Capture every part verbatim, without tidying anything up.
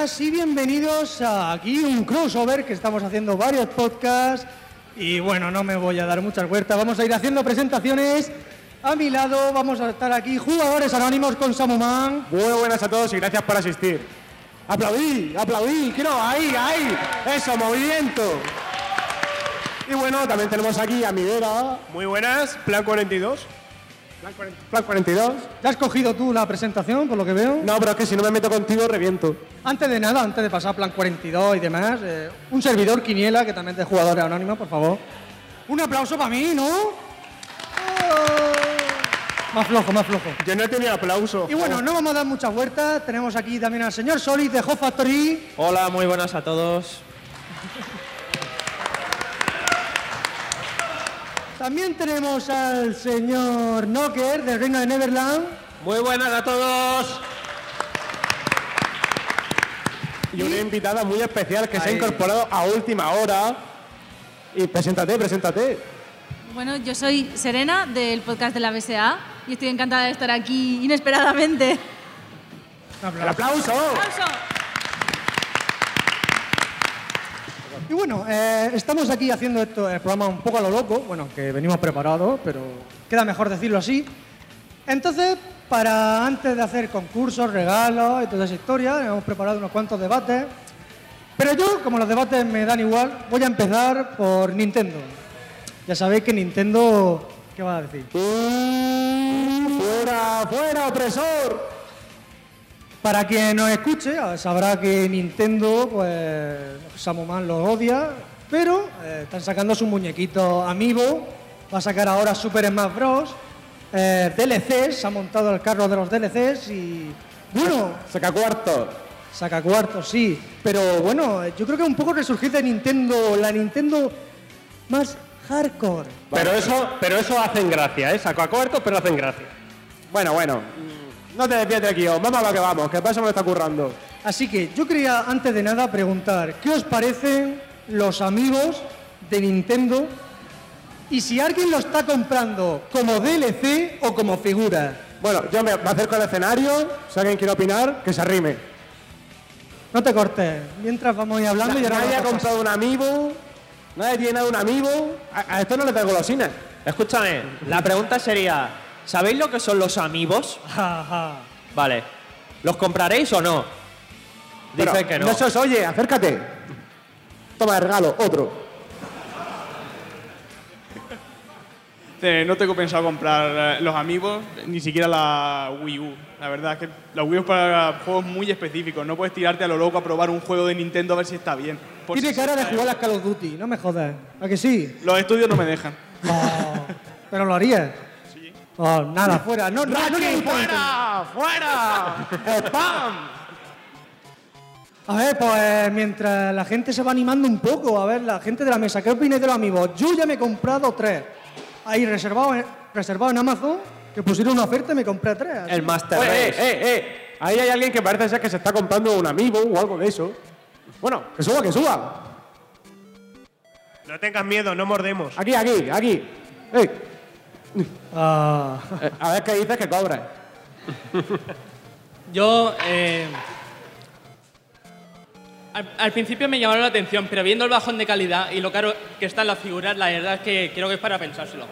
buenas y bienvenidos a aquí un crossover que estamos haciendo varios podcasts y bueno, no me voy a dar muchas vueltas, vamos a ir haciendo presentaciones. A mi lado vamos a estar aquí jugadores anónimos con Samuman. Muy buenas a todos y gracias por asistir. Aplaudí, aplaudí, quiero, ahí, ahí, eso, movimiento. Y bueno, también tenemos aquí a mi vera. Muy buenas, Plan cuarenta y dos. Plan cuarenta y dos. ¿Te has cogido tú la presentación, por lo que veo? No, pero es que si no me meto contigo, reviento. Antes de nada, antes de pasar a Plan cuarenta y dos y demás, eh, un servidor Quiniela, que también es de jugadores anónimos, por favor. Un aplauso para mí, ¿no? Oh. Más flojo, más flojo. Yo no he tenido aplauso. Y bueno, no vamos a dar muchas vueltas. Tenemos aquí también al señor Solid de Hot Factory. Hola, muy buenas a todos. También tenemos al señor Knocker del Reino de Neverland. Muy buenas a todos. Y una invitada muy especial que Ahí. se ha incorporado a última hora. Y preséntate, preséntate. Bueno, yo soy Serena del podcast de la B S A y estoy encantada de estar aquí inesperadamente. ¡El aplauso! ¡Aplauso! Y bueno, eh, estamos aquí haciendo esto, el programa un poco a lo loco. Bueno, que venimos preparados, pero queda mejor decirlo así. Entonces, para antes de hacer concursos, regalos y toda esa historia, hemos preparado unos cuantos debates. Pero yo, como los debates me dan igual, voy a empezar por Nintendo. Ya sabéis que Nintendo... ¿Qué vas a decir? Mm, ¡Fuera, fuera, opresor! Para quien nos escuche, sabrá que Nintendo, pues, Samuman lo odia, pero eh, están sacando sus muñequitos Amiibo, va a sacar ahora Super Smash Bros. Eh, D L Cs, se ha montado el carro de los D L Cs y, bueno... Saca cuarto. Saca cuartos, sí, pero bueno, yo creo que un poco resurgir de Nintendo, la Nintendo más hardcore. Pero eso, pero eso hacen gracia, ¿eh? Saco a cuartos, pero hacen gracia. Bueno, bueno. No te desvíes de aquí, vamos a lo que vamos, que para eso me lo está currando. Así que yo quería, antes de nada, preguntar, ¿qué os parecen los amigos de Nintendo? Y si alguien lo está comprando como D L C o como figura. Bueno, yo me acerco al escenario, si alguien quiere opinar, que se arrime. No te cortes, mientras vamos a ir hablando y ahora Nadie ha vamos a pasar. comprado un Amiibo, nadie tiene nada un Amiibo. A, a esto no le da golosinas. Escúchame, la pregunta sería, ¿sabéis lo que son los amigos? Ja, ja. Vale. ¿Los compraréis o no? Dice Pero, que no. No sos, oye, acércate. Toma el regalo, otro. Eh, no tengo pensado comprar eh, los Amiibos, ni siquiera la Wii U. La verdad es que la Wii U es para juegos muy específicos. No puedes tirarte a lo loco a probar un juego de Nintendo a ver si está bien. Por Tiene si cara se de cae. jugar a Call of Duty, no me jodas. ¿A que sí? Los estudios no me dejan. Oh, ¿pero lo harías? Sí. Oh, nada, fuera. No, no, no, le gusta Nintendo. ¡Fuera! ¡Spam! A ver, pues mientras la gente se va animando un poco, a ver, la gente de la mesa, ¿qué opináis de los amigos? Yo ya me he comprado tres. Ahí reservado en, reservado en Amazon, que pusieron una oferta y me compré tres. así. El Master Oye, eh, Race. eh, eh. Ahí hay alguien que parece ser que se está comprando un Amiibo o algo de eso. Bueno, que suba, que suba. No tengas miedo, no mordemos. Aquí, aquí, aquí. Ey, Ah, eh, a ver qué dices que cobras. Yo, eh, al, al principio me llamaron la atención, pero viendo el bajón de calidad y lo caro que están las figuras, la verdad es que creo que es para pensárselo.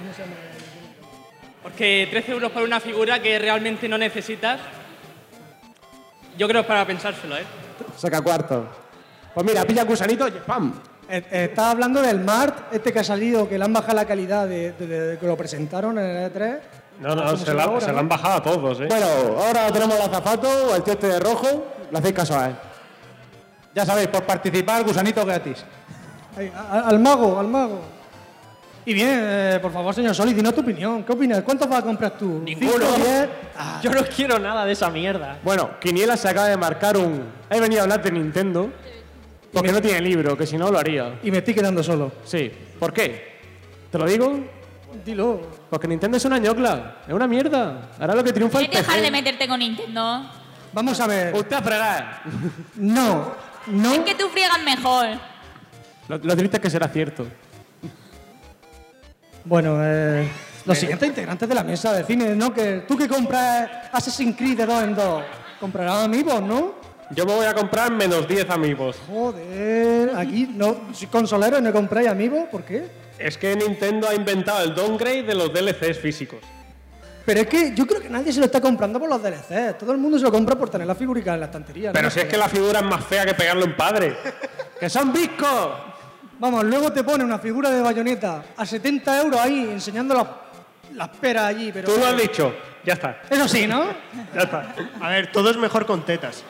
Porque trece euros por una figura que realmente no necesitas, yo creo que es para pensárselo, ¿eh? Saca cuarto. Pues mira, pilla gusanito y ¡pam! eh, eh, estaba hablando del Mart, este que ha salido, que le han bajado la calidad de, de- de que lo presentaron en el E tres. No, no, ¿Cómo se, se la, llama ahora, se la no? han bajado a todos, ¿eh? Bueno, ahora tenemos el azafato, el tío este de rojo. Le hacéis caso a él. Ya sabéis, por participar, gusanito gratis. Ahí, a- a- al mago, al mago. Y bien, eh, por favor, señor Solid, dinos tu opinión. ¿Qué opinas? ¿Cuántos vas a comprar tú? Ninguno. ¿Cinco, diez? Ah, Yo no quiero nada de esa mierda. Bueno, Quiniela se acaba de marcar un... He venido a hablar de Nintendo porque no tiene libro, que si no lo haría. y me estoy quedando solo. Sí. ¿Por qué? ¿Te lo digo? Dilo. Porque Nintendo es una ñocla. Es una mierda. Ahora lo que triunfa es el ¿Quieres dejar P C. de meterte con Nintendo? Vamos a ver. Usted a fregar. No, no. Es que tú friegas mejor. Lo, lo triste es que será cierto. Bueno, eh, los siguientes integrantes de la mesa de cine, ¿no? Que tú que compras Assassin's Creed de dos en dos, comprarás amigos, ¿no? Yo me voy a comprar menos diez amigos. Joder, aquí no, soy consolero y no compráis amigos, ¿por qué? Es que Nintendo ha inventado el downgrade de los D L Cs físicos. Pero es que yo creo que nadie se lo está comprando por los D L Cs. Todo el mundo se lo compra por tener la figurica en la estantería. Pero ¿no? si es que la figura es más fea que pegarlo en padre. ¡Que son viscos! Vamos, luego te pone una figura de Bayonetta a setenta euros ahí enseñando las, las peras allí. Pero Tú lo has dicho. Ya está. Eso sí, ¿no? Ya está. A ver, todo es mejor con tetas.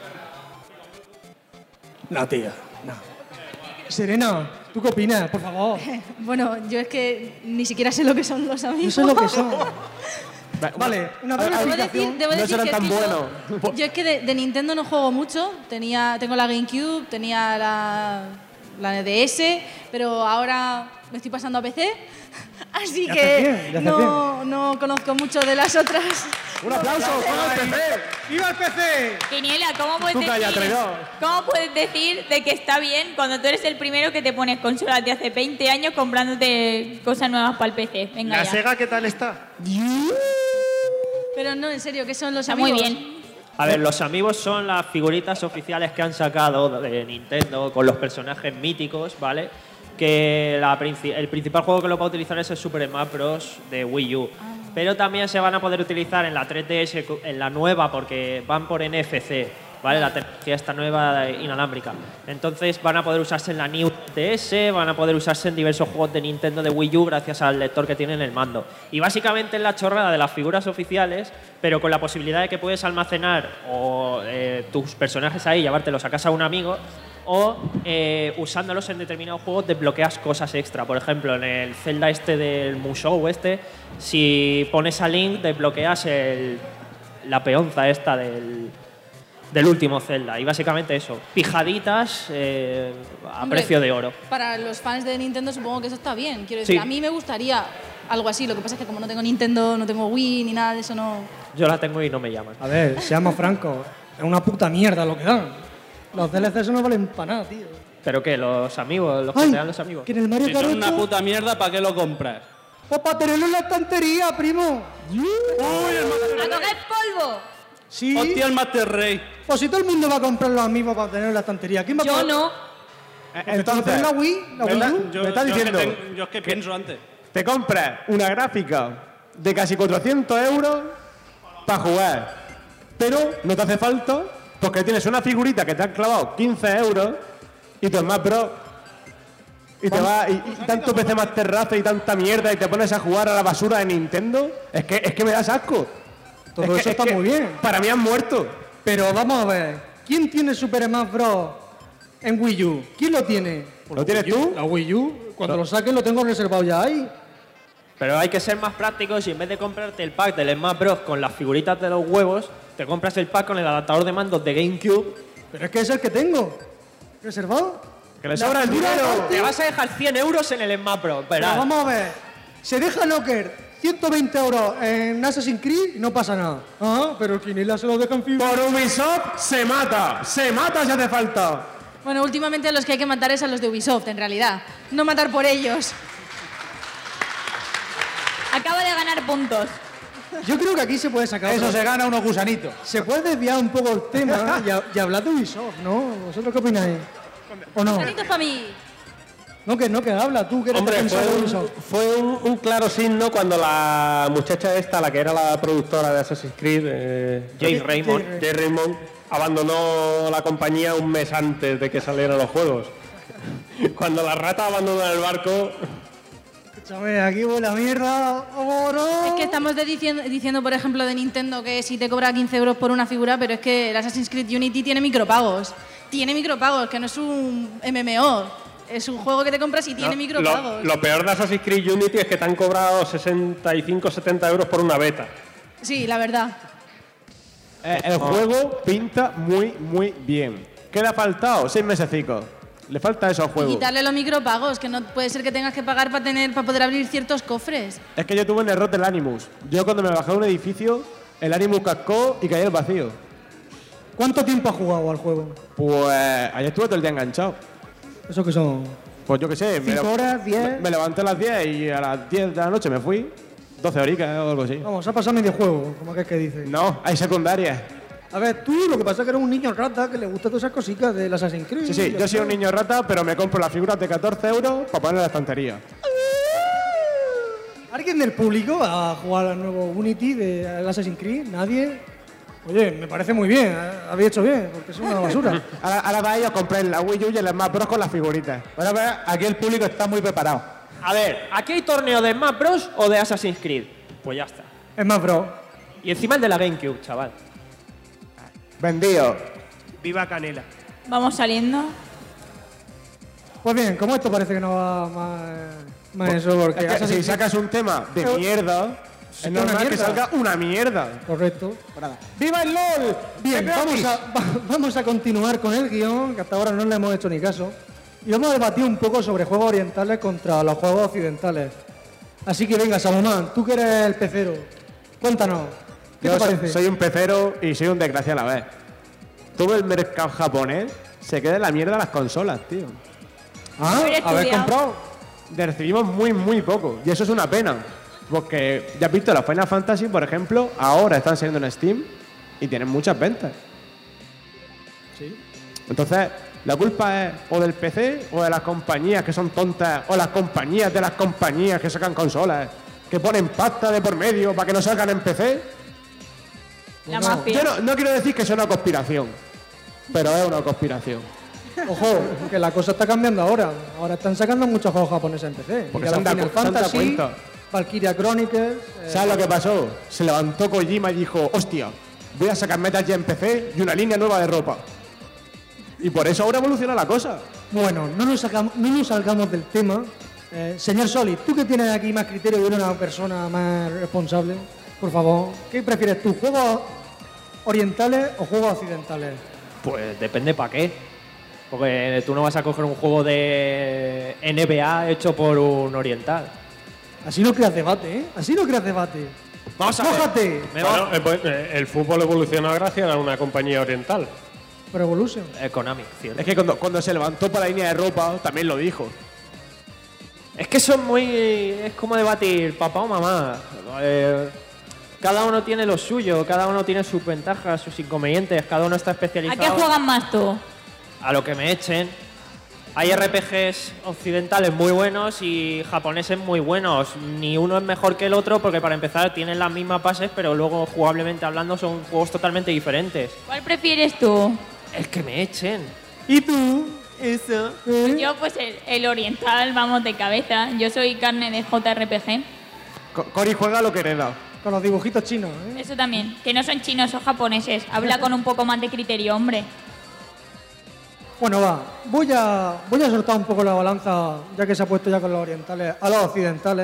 No, tío, no. Serena, ¿tú qué opinas? Por favor. Bueno, yo es que ni siquiera sé lo que son los amigos. No sé lo que son. Vale, una breve Debo decir, explicación. debo No decir serán que tan es que buenos. Yo, yo es que de, de Nintendo no juego mucho. Tenía, tengo la GameCube, tenía la, la D S, pero ahora me estoy pasando a P C. Así Ya que haces bien, ya haces no, no conozco mucho de las otras. ¡Un aplauso! ¡Para el P C! ¡Viva el P C! Quiniela, ¿cómo puedes, Tú calla, decir, traidor. ¿cómo puedes decir de que está bien cuando tú eres el primero que te pones consolas de hace veinte años comprándote cosas nuevas para el P C? Venga ¿La ya. Sega qué tal está? Pero no, en serio, ¿qué son los Está amigos? muy bien. A ver, los amigos son las figuritas oficiales que han sacado de Nintendo con los personajes míticos, ¿vale? Que la princi- el principal juego que lo va a utilizar es el Super Smash Bros. De Wii U. Pero también se van a poder utilizar en la tres D S, en la nueva, porque van por N F C, ¿vale? La tecnología esta nueva inalámbrica. Entonces van a poder usarse en la New D S, van a poder usarse en diversos juegos de Nintendo de Wii U gracias al lector que tiene en el mando. Y básicamente es la chorrada de las figuras oficiales, pero con la posibilidad de que puedes almacenar o, eh, tus personajes ahí y llevártelos a casa a un amigo, o eh, usándolos en determinados juegos desbloqueas cosas extra. Por ejemplo, en el Zelda este del Musou este, si pones a Link desbloqueas el, la peonza esta del, del último Zelda. Y básicamente eso, pijaditas eh, a Hombre, precio de oro. Para los fans de Nintendo supongo que eso está bien. Quiero decir, Sí. a mí me gustaría algo así. Lo que pasa es que como no tengo Nintendo, no tengo Wii ni nada de eso, no... Yo la tengo y no me llaman. A ver, seamos francos. Es una puta mierda lo que dan. Los D L Cs no valen para nada, tío. ¿Pero qué? ¿Los amigos? ¿Los que Ay, te dan los amigos? que en el Mario Si Kart son una ocho, puta mierda, ¿para qué lo compras? pues para tenerlo en la estantería, primo. ¡A coger polvo! Sí. Hostia, el Master Race. Pues si todo el mundo va a comprar los amigos para tenerlo en la estantería, ¿quién va a Yo comprar? no. Entonces, la Wii, la me Wii está- U. Yo, me estás yo es que diciendo tengo- yo es que pienso antes. te compras una gráfica de casi cuatrocientos euros para jugar, pero no te hace falta porque tienes una figurita que te han clavado quince euros y tu Smash Bros. Y te va y, y tanto P C Master Race y tanta mierda y te pones a jugar a la basura de Nintendo. Es que, es que me das asco. Todo Es que- eso es está que muy bien. Para mí han muerto. Pero vamos a ver, ¿quién tiene Super Smash Bros. En Wii U? ¿Quién lo tiene? ¿Lo tienes tú? La Wii U. Cuando lo saquen lo tengo reservado ya ahí. Pero hay que ser más prácticos y en vez de comprarte el pack del Smash Bros. Con las figuritas de los huevos, te compras el pack con el adaptador de mandos de GameCube. Pero es que es el que tengo. ¿Reservado? Que le La sobra el figura dinero. aparte. Te vas a dejar cien euros en el Smash Bros. Pero Verás. vamos a ver. Se deja Locker ciento veinte euros en Assassin's Creed y no pasa nada. Ah, pero el Quinila se lo deja en fibra. Por Ubisoft se mata. Se mata si hace falta. Bueno, últimamente a los que hay que matar es a los de Ubisoft, en realidad. No matar por ellos. Acaba de ganar puntos. Yo creo que aquí se puede sacar. Eso otro- se gana unos gusanitos. Se puede desviar un poco el tema y, a- y hablar de Ubisoft, ¿no? ¿Vosotros qué opináis? ¿O no? Bonitos para mí. No, que no, que habla tú, que eres Hombre, defensor fue de un, Ubisoft. fue un, un claro signo cuando la muchacha esta, la que era la productora de Assassin's Creed, eh, Jay Raymond. Jay- Jay Raymond, abandonó la compañía un mes antes de que salieran los juegos. Cuando las ratas abandonan el barco, Escúchame, aquí huele a mierda. ¡Oh, no! Es que estamos de diciendo, diciendo, por ejemplo, de Nintendo que si te cobra quince euros por una figura, pero es que el Assassin's Creed Unity tiene micropagos. Tiene micropagos, que no es un M M O. Es un juego que te compras y tiene ¿no? micropagos. lo, lo peor de Assassin's Creed Unity es que te han cobrado sesenta y cinco setenta euros por una beta. Sí, la verdad. Eh, el juego pinta muy, muy bien. ¿Qué le ha faltado? Seis mesecicos. Le falta eso al Y juego. quitarle los micropagos, que no puede ser que tengas que pagar para tener para poder abrir ciertos cofres. Es que yo tuve un error del Animus. Yo cuando me bajé de un edificio, el Animus cascó y caí al vacío. ¿Cuánto tiempo has jugado al juego? Pues ayer estuve todo el día enganchado. ¿Eso que son? Pues yo qué sé. me ¿Cinco le- horas, diez? Me, me levanté a las diez y a las diez de la noche me fui. doce horitas o algo así. Vamos, ha pasado medio juego, como que es que dice. No, hay secundarias. A ver, tú lo que pasa es que eres un niño rata que le gusta todas esas cositas del Assassin's Creed. Sí, sí, yo soy un niño rata, pero me compro las figuras de catorce euros para poner en la estantería. ¿Alguien del público va a jugar al nuevo Unity de Assassin's Creed? ¿Nadie? Oye, me parece muy bien, ¿eh? Habéis hecho bien, porque es una basura. Ahora, ahora vais a comprar la Wii U y el Smash Bros con las figuritas. Bueno, pues aquí el público está muy preparado. A ver, ¿aquí hay torneo de Smash Bros o de Assassin's Creed? Pues ya está. Es más, bro. Y encima el de la GameCube, chaval. Vendido. Viva Canela. Vamos saliendo. Pues bien, como esto parece que no va más, más eso, porque Es que si Assassin's Creed- sacas un tema de Eh, mierda, es una normal que mierda. salga una mierda. Correcto. ¡Viva el LOL! Bien, ¡Es vamos gratis! a, va- vamos a continuar con el guión, que hasta ahora no le hemos hecho ni caso. Y vamos a debatir un poco sobre juegos orientales contra los juegos occidentales. Así que venga, Salomán, tú que eres el pecero, cuéntanos, ¿qué Yo te soy, parece? soy un pecero y soy un desgraciado a la vez. Todo el mercado japonés se queda en la mierda las consolas, tío. Ah, Haber haber estudiado. comprado. Recibimos muy, muy poco. Y eso es una pena. Porque ya has visto, los Final Fantasy, por ejemplo, ahora están saliendo en Steam y tienen muchas ventas. Sí. Entonces, la culpa es o del P C o de las compañías que son tontas, o las compañías de las compañías que sacan consolas, que ponen pasta de por medio para que no salgan en P C. La Bueno, mafia. Yo no, no quiero decir que sea una conspiración, pero es una conspiración. Ojo, que la cosa está cambiando ahora. Ahora están sacando muchos juegos japoneses en P C. Porque Y se ya han dado Final cu- se han dado Fantasy, cuenta. Valkyria Chronicles. eh, ¿Sabes lo que pasó? Se levantó Kojima y dijo, hostia, voy a sacar Metal Gear en P C y una línea nueva de ropa. Y por eso ahora evoluciona la cosa. Bueno, no nos, sacamos- no nos salgamos del tema. Eh, señor Solid, tú que tienes aquí más criterio y eres una persona más responsable, por favor, ¿qué prefieres tú, juegos orientales o juegos occidentales? Pues depende para qué. Porque tú no vas a coger un juego de N B A hecho por un oriental. Así no creas debate, ¿eh? Así no creas debate. Vamos a ver. ¡Mójate! Me Bueno, va. eh, pues, eh, el fútbol evolucionó gracias a una compañía oriental. Pro Evolution. Eh, Konami, cierto. Es que cuando, cuando se levantó para la línea de ropa, también lo dijo. Es que son muy. Es como debatir papá o mamá. Eh, cada uno tiene lo suyo, cada uno tiene sus ventajas, sus inconvenientes, cada uno está ¿A especializado. qué juegan más tú? A lo que me echen. Hay R P Gs occidentales muy buenos y japoneses muy buenos. Ni uno es mejor que el otro porque para empezar tienen las mismas bases, pero luego jugablemente hablando son juegos totalmente diferentes. ¿Cuál prefieres tú? El que me echen. ¿Y tú? Eso. ¿Eh? Yo, pues el, el oriental, vamos de cabeza. Yo soy carne de J R P G. Co- Cory juega lo que hereda. Con los dibujitos chinos, ¿eh? Eso también. Que no son chinos, son japoneses. Habla con un poco más de criterio, hombre. Bueno, va. Voy a, voy a soltar un poco la balanza, ya que se ha puesto ya con los orientales, a los occidentales.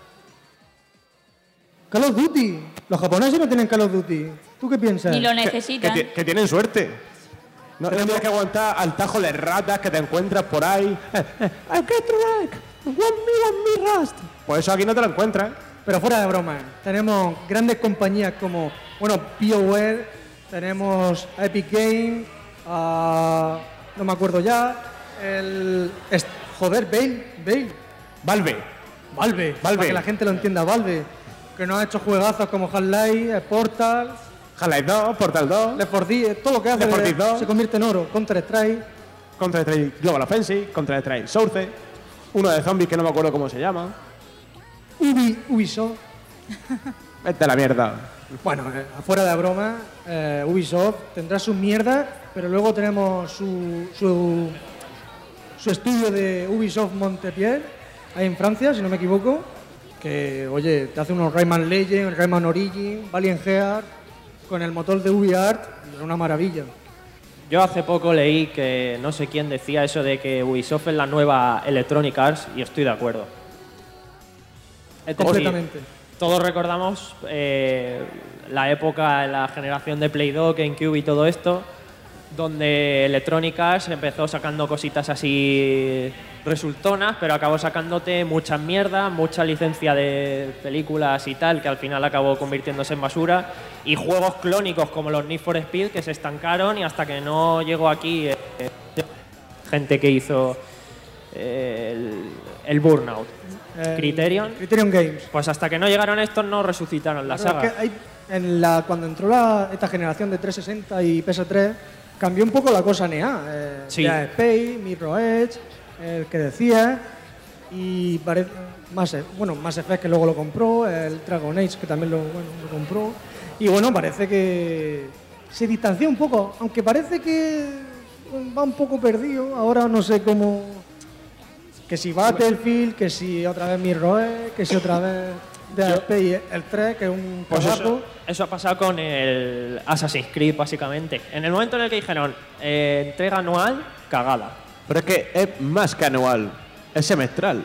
Call of Duty. Los japoneses no tienen Call of Duty. ¿Tú qué piensas? Ni lo Que, necesitan. ti- que tienen suerte. No, no tienes que aguantar al tajo de ratas que te encuentras por ahí. Eh, eh, I get wreck. Want me, want me rust. Pues eso aquí no te lo encuentras. Pero fuera de broma, tenemos grandes compañías como, bueno, BioWare, tenemos Epic Games, ah, no me acuerdo ya, el... es- joder, Bale, Bale, Valve. Valve, Valve. para que la gente lo entienda, Valve, que nos ha hecho juegazos como Half-Life, Portal, Half-Life dos, Portal dos, Left four Dead, todo lo que hace Left four Dead dos. se convierte en oro, Counter-Strike, Counter-Strike Global Offensive, Counter-Strike Source, uno de zombies que no me acuerdo cómo se llama. Ubi, Ubisoft. Vete a la mierda. Bueno, eh, fuera de broma, eh, Ubisoft tendrá sus mierdas, pero luego tenemos su, su, su estudio de Ubisoft Montpellier, ahí en Francia, si no me equivoco, que, oye, te hace unos Rayman Legends, Rayman Origin, Valiant Heart, con el motor de UbiArt, es una maravilla. Yo hace poco leí que no sé quién decía eso de que Ubisoft es la nueva Electronic Arts y estoy de acuerdo. Es decir, Completamente. todos recordamos eh, la época, la generación de Play dos, GameCube y todo esto, donde Electronic Arts empezó sacando cositas así resultonas, pero acabó sacándote muchas mierdas, mucha licencia de películas y tal, que al final acabó convirtiéndose en basura, y juegos clónicos como los Need for Speed que se estancaron y hasta que no llegó aquí eh, gente que hizo eh, el, el Burnout. Eh, Criterion. Criterion Games. Pues hasta que no llegaron estos no resucitaron la Pero saga. es que hay, en la, cuando entró la, esta generación de trescientos sesenta y P S tres, cambió un poco la cosa en E A. Eh, Sí. Dead Space, Mirror Edge, el que decía, y parece, Mass, bueno, Mass Effect que luego lo compró, el Dragon Age que también lo, bueno, lo compró, y bueno, parece que se distanció un poco, aunque parece que va un poco perdido, ahora no sé cómo, que si Battlefield, que si otra vez Mirror Edge, que si otra vez Dead Space, el tres, que es un Pues cagazo. eso, eso ha pasado con el Assassin's Creed, básicamente. En el momento en el que dijeron eh, entrega anual, cagada. Pero es que es más que anual, es semestral.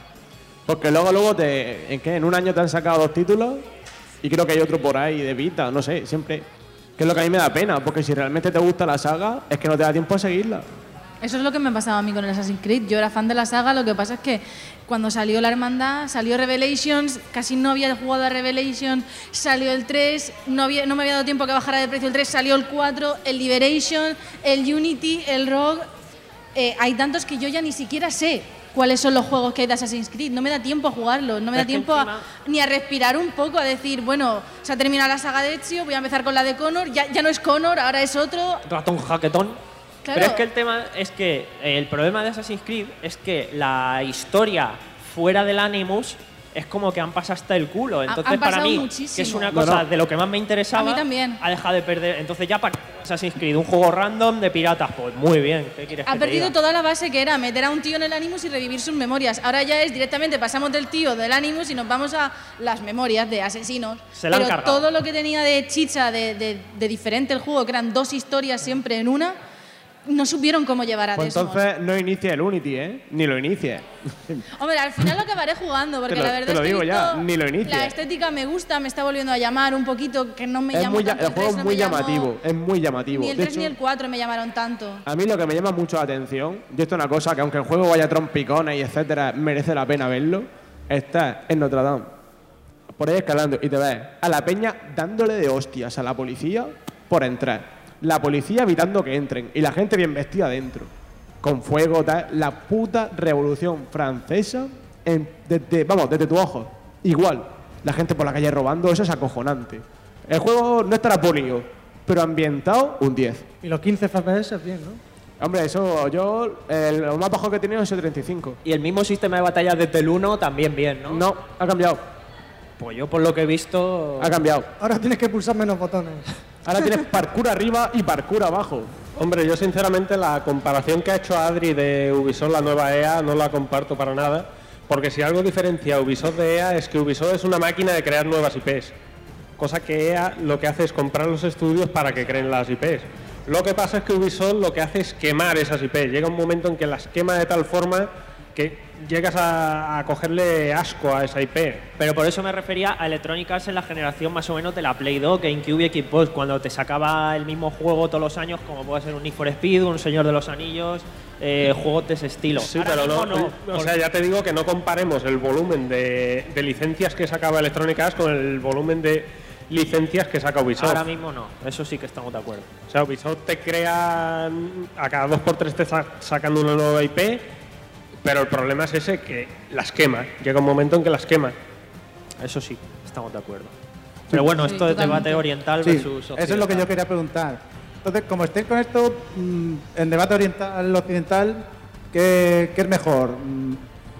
Porque luego, luego te, ¿en qué? En un año te han sacado dos títulos y creo que hay otro por ahí de Vita, no sé, siempre. Que es lo que a mí me da pena, porque si realmente te gusta la saga, es que no te da tiempo a seguirla. Eso es lo que me pasaba a mí con el Assassin's Creed. Yo era fan de la saga, lo que pasa es que cuando salió la Hermandad, salió Revelations, casi no había jugado a Revelations, salió el tres, no, había, no me había dado tiempo a que bajara de precio el tres, salió el cuatro, el Liberation, el Unity, el Rogue. Eh, hay tantos que yo ya ni siquiera sé cuáles son los juegos que hay de Assassin's Creed. No me da tiempo a jugarlos, no me da Es que tiempo encima- a, ni a respirar un poco, a decir, bueno, se ha terminado la saga de Ezio, voy a empezar con la de Connor, ya, ya no es Connor, ahora es otro. Ratón jaquetón. Claro. Pero es que el tema es que eh, el problema de Assassin's Creed es que la historia fuera del Animus es como que han pasado hasta el culo. Entonces, han para pasado mí, muchísimo. que es una No, cosa no. de lo que más me interesaba, A mí también. ha dejado de perder. Entonces, ya para Assassin's Creed, un juego random de piratas, pues muy bien. ¿Qué quieres Ha que te perdido diga? toda la base que era meter a un tío en el Animus y revivir sus memorias. Ahora ya es directamente, pasamos del tío del Animus y nos vamos a las memorias de asesinos. Se la han Pero cargado. todo lo que tenía de chicha, de, de- de diferente el juego, que eran dos historias siempre en una, no supieron cómo llevar a Pues Desmond. entonces no inicie el Unity, ¿eh? Ni lo inicie. Hombre, al final lo acabaré jugando, porque Te lo- la verdad te lo es que he digo ya, visto- ni lo inicies. la estética me gusta, me está volviendo a llamar un poquito, que no me Es llamó muy, ya- tanto el juego tres, es no muy me llamó- llamativo, es muy llamativo. Ni el De tres ni hecho, el cuatro me llamaron tanto. a mí lo que me llama mucho la atención, y esto es una cosa que aunque el juego vaya trompicones y etcétera, merece la pena verlo, está en Notre Dame, por ahí escalando, y te ves a la peña dándole de hostias a la policía por entrar. La policía evitando que entren y la gente bien vestida dentro, con fuego, tal. La puta revolución francesa, en- desde, vamos, desde tu ojo. Igual, la gente por la calle robando, eso es acojonante. El juego no estará polido, pero ambientado, un diez. Y los quince F P S bien, ¿no? Hombre, eso yo, el, lo más bajo que he tenido es el treinta y cinco. Y el mismo sistema de batalla desde el uno también bien, ¿no? No, ha cambiado, Pues yo, por lo que he visto. ha cambiado. Ahora tienes que pulsar menos botones. Ahora tienes parkour arriba y parkour abajo. Hombre, yo sinceramente la comparación que ha hecho Adri de Ubisoft, la nueva E A, no la comparto para nada, porque si algo diferencia a Ubisoft de E A es que Ubisoft es una máquina de crear nuevas I Ps, cosa que E A lo que hace es comprar los estudios para que creen las I Ps. Lo que pasa es que Ubisoft lo que hace es quemar esas I Ps, llega un momento en que las quema de tal forma que llegas a, a cogerle asco a esa I P. Pero por eso me refería a Electronic Arts en la generación más o menos de la Play dos, GameCube y Xbox, cuando te sacaba el mismo juego todos los años, como puede ser un Need for Speed, un Señor de los Anillos, eh, juegos de ese estilo. Sí, Ahora pero no, mismo o sea, ya te digo que no comparemos el volumen de, de licencias que sacaba Electronic Arts con el volumen de licencias que saca Ubisoft. Ahora mismo no, eso sí que estamos de acuerdo. O sea, Ubisoft te crea, a cada dos por tres te está sacando una nueva I P, pero el problema es ese, que las quema. Llega un momento en que las quema. Eso sí, estamos de acuerdo. Pero bueno, Sí, esto es totalmente. debate oriental Sí, versus eso es lo que yo occidental. quería preguntar. Entonces, como estéis con esto, mm, en debate oriental occidental, ¿qué, qué es mejor? Mm,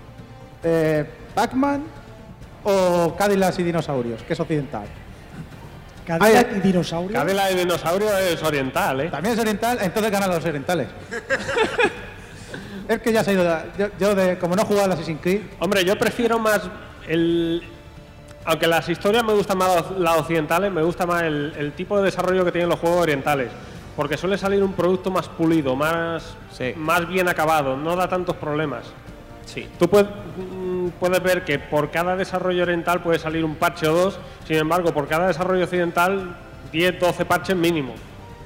eh, ¿Pac-Man o Cadillacs y dinosaurios? ¿Qué es occidental? Cadillac Ay, y dinosaurio. Cadela de dinosaurio es oriental, ¿eh? También es oriental, entonces ganan los orientales. Es que ya se ha ido. de- Yo, yo de, como no he jugado al Assassin's Creed, Hombre, yo prefiero más el... Aunque las historias me gustan más las occidentales, me gusta más el, el tipo de desarrollo que tienen los juegos orientales. Porque suele salir un producto más pulido, más, Sí. más bien acabado, no da tantos problemas. Sí. Tú puedes, mm, puedes ver que por cada desarrollo oriental puede salir un parche o dos, sin embargo, por cada desarrollo occidental, diez, doce parches mínimo.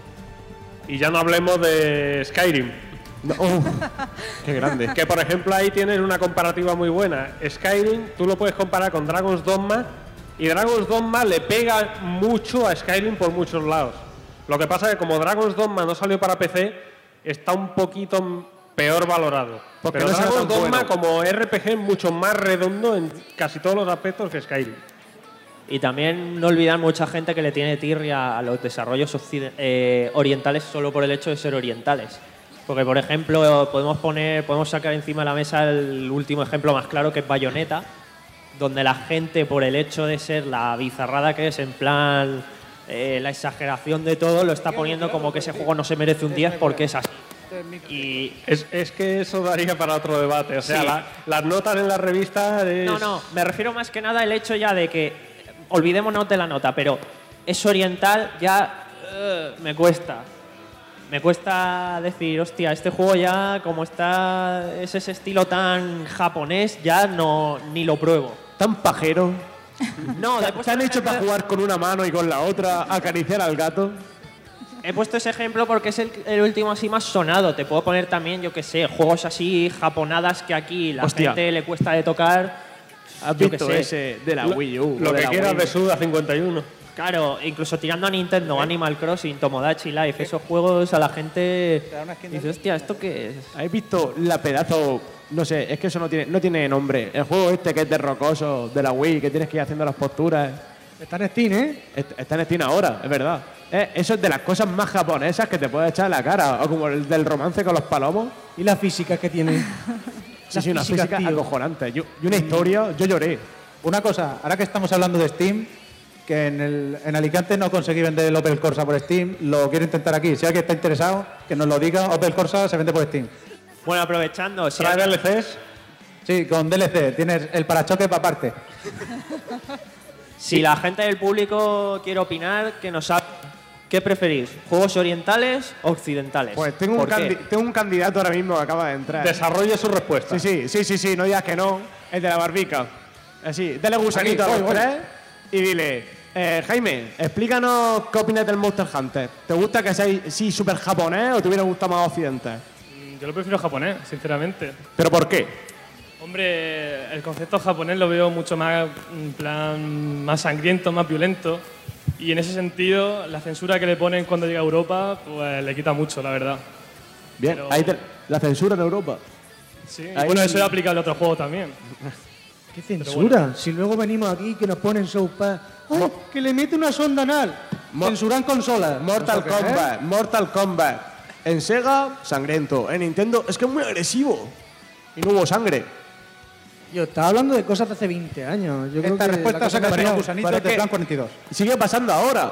Y ya no hablemos de Skyrim. No, uf, qué grande. Que por ejemplo ahí tienes una comparativa muy buena. Skyrim tú lo puedes comparar con Dragon's Dogma y Dragon's Dogma le pega mucho a Skyrim por muchos lados. Lo que pasa es que como Dragon's Dogma no salió para P C, está un poquito peor valorado. Porque Pero no será Dragon's tan Dogma bueno. como R P G es mucho más redondo en casi todos los aspectos que Skyrim. Y también no olvidar mucha gente que le tiene tirria a los desarrollos eh, orientales solo por el hecho de ser orientales. Porque, por ejemplo, podemos poner, podemos sacar encima de la mesa el último ejemplo más claro, que es Bayonetta, donde la gente, por el hecho de ser la bizarrada que es, en plan, eh, la exageración de todo, lo está poniendo como que ese juego no se merece un diez porque es así. Y es, es que eso daría para otro debate. O sea, Sí. la- las notas en la revista es... No, no, me refiero más que nada al hecho ya de que, olvidémonos de la nota, pero es oriental, ya eh, me cuesta. Me cuesta decir, hostia, este juego ya, como está, es ese estilo tan japonés, ya no ni lo pruebo. Tan pajero. No, ¿Te, te han hecho para jugar con una mano y con la otra, acariciar al gato? He puesto ese ejemplo porque es el, el último así más sonado. Te puedo poner también, yo qué sé, juegos así japonadas que aquí la Hostia. gente le cuesta de tocar. ¿Has yo qué visto sé. ese de la Lo- Wii U? Lo o de que la quieras Wii? de Suda cincuenta y uno. Claro, incluso tirando a Nintendo, Animal Crossing, Tomodachi Life, esos juegos a la gente dice, hostia, ¿esto qué es? ¿Habéis visto la pedazo? No sé, es que eso no tiene, no tiene nombre. El juego este que es de rocoso, de la Wii, que tienes que ir haciendo las posturas. Está en Steam, ¿eh? Est- Está en Steam ahora, es verdad. Eh, eso es de las cosas más japonesas que te puedes echar en la cara. O como el del romance con los palomos. Y la física que tiene. Sí, sí, una física, física tío. acojonante. Yo- y una historia, yo lloré. Una cosa, ahora que estamos hablando de Steam, que en, el, en Alicante no conseguí vender el Opel Corsa por Steam, lo quiero intentar aquí. Si alguien está interesado, que nos lo diga. Opel Corsa se vende por Steam. Bueno, aprovechando, si ¿Trae alguien- D L Cs? Sí, con D L C. Tienes el parachoque para parte. si la gente del público quiere opinar, que nos hable. ¿Qué preferís? ¿Juegos orientales o occidentales? Pues tengo un, ¿Por qué? candi- tengo un candidato ahora mismo que acaba de entrar. Desarrolle su respuesta. Sí, sí, sí, sí, sí, no digas que no. El de la barbica. Así, dale gusanito Aquí, a los voy, voy. tres y dile, eh, Jaime, explícanos qué opinas del Monster Hunter. ¿Te gusta que sea sí súper japonés o te hubiera gustado más occidental? Yo lo prefiero japonés, sinceramente. ¿Pero por qué? Hombre, el concepto japonés lo veo mucho más, en plan, más sangriento, más violento. Y en ese sentido, la censura que le ponen cuando llega a Europa, pues le quita mucho, la verdad. Bien, Pero- ahí te- la censura en Europa. Sí, y Ahí- bueno, eso es aplicable a otro juego también. ¿Qué censura? Si luego venimos aquí que nos ponen South Park. ¡Ay, que le mete una sonda anal! Mo- Censuran consolas. Mortal ¿Eso qué es? Kombat, Mortal Kombat. En Sega, sangriento. En Nintendo, es que es muy agresivo. Y no hubo sangre. Yo estaba hablando de cosas de hace veinte años. Yo creo Esta que respuesta la cosa saca ha los cambiado. gusanitos pero es de que- Plan cuarenta y dos. Sigue pasando ahora.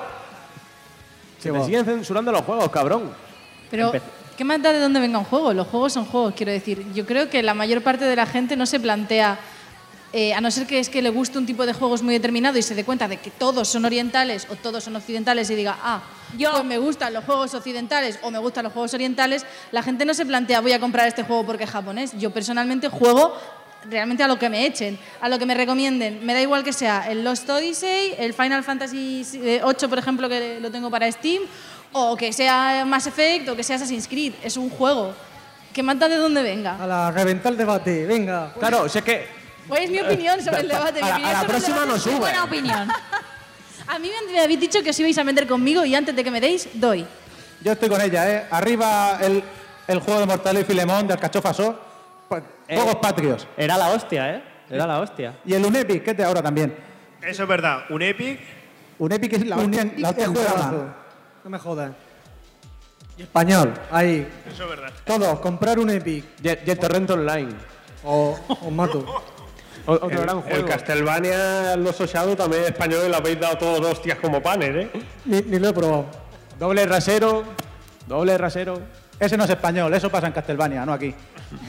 Se te va. siguen censurando los juegos, cabrón. Pero, ¿qué más da de dónde venga un juego? Los juegos son juegos, quiero decir. Yo creo que la mayor parte de la gente no se plantea, eh, a no ser que es que le guste un tipo de juegos muy determinado y se dé cuenta de que todos son orientales o todos son occidentales y diga, ah, Yo- pues me gustan los juegos occidentales o me gustan los juegos orientales, la gente no se plantea, voy a comprar este juego porque es japonés. Yo personalmente juego realmente a lo que me echen, a lo que me recomienden. Me da igual que sea el Lost Odyssey, el Final Fantasy ocho, por ejemplo, que lo tengo para Steam, o que sea Mass Effect o que sea Assassin's Creed. Es un juego. Que mata de donde venga. A la reventar el debate, venga. Claro, si es que Pues es mi opinión sobre el debate. mi a la- opinión a la sobre el próxima debate no es sube. muy buena opinión. A mí me habéis dicho que os ibais a meter conmigo y antes de que me deis, doy. Yo estoy con ella, ¿eh? Arriba el, el juego de Mortal y Filemón de Alcachofa So. Pues, Juegos patrios. Era la hostia, ¿eh? Era la hostia. Y el Unepic, que es de ahora también. Eso es verdad. Un Epic. Unepic es la Un hostia, Epic la hostia es en juegazo. Java. No me jodas. Y español, ahí. Eso es verdad. Todos, comprar un Epic. y y el Torrent Online. O os mato. O- Otro El, gran el juego. Castlevania Los Shadow también es español y lo habéis dado todos hostias como panes, ¿eh? Ni, ni lo he probado. Doble rasero. Doble rasero. Ese no es español, eso pasa en Castlevania, no aquí.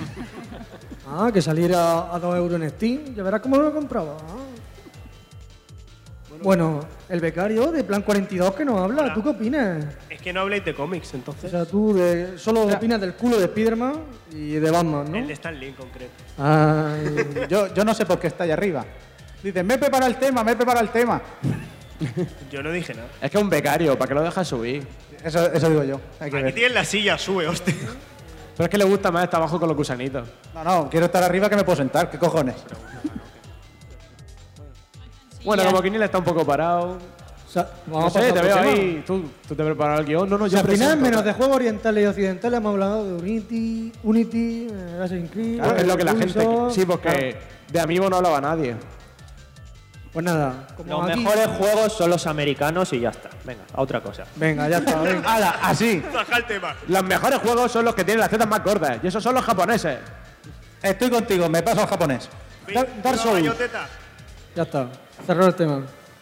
Ah, que saliera a dos euros en Steam. Ya verás cómo lo compraba. Ah. Bueno, el becario de Plan cuarenta y dos que nos habla. ¿Tú qué opinas? Es que no habléis de cómics, O entonces. sea, tú de, solo opinas del culo de Spiderman y de Batman, El ¿no? de Stan Lee en concreto. Ay, Yo, yo no sé por qué está ahí arriba. Dice, me he preparado el tema, me he preparado el tema. Yo no dije nada. Es que es un becario, ¿para qué lo dejas subir? Eso, eso digo yo. Hay que Aquí ver. tienes la silla, sube, hostia. Pero es que le gusta más estar abajo con los gusanitos. No, no, quiero estar arriba que me puedo sentar. ¿Qué cojones? Bueno, ya. como Quiniela está un poco parado. o sea, No vamos a sé, pasar te a veo otro tema. ahí. ¿Tú, tú te preparas el guión. No, no, O yo sea, al final, presento. menos de juegos orientales y occidentales, hemos hablado de Unity, Unity, eh, Assassin's Creed. Claro, es lo que la gente. Ubisoft, Sí, porque claro. de Amiibo no hablaba nadie. Pues nada, como Los aquí- mejores juegos son los americanos y ya está. Venga, a otra cosa. Venga, ya está. venga. ¡Hala! Así. Baja el tema. Los mejores juegos son los que tienen las tetas más gordas. Y esos son los japoneses. Estoy contigo, me paso al japonés. Dar- Dark Souls. Bayonetta. Ya está. Cerró el tema.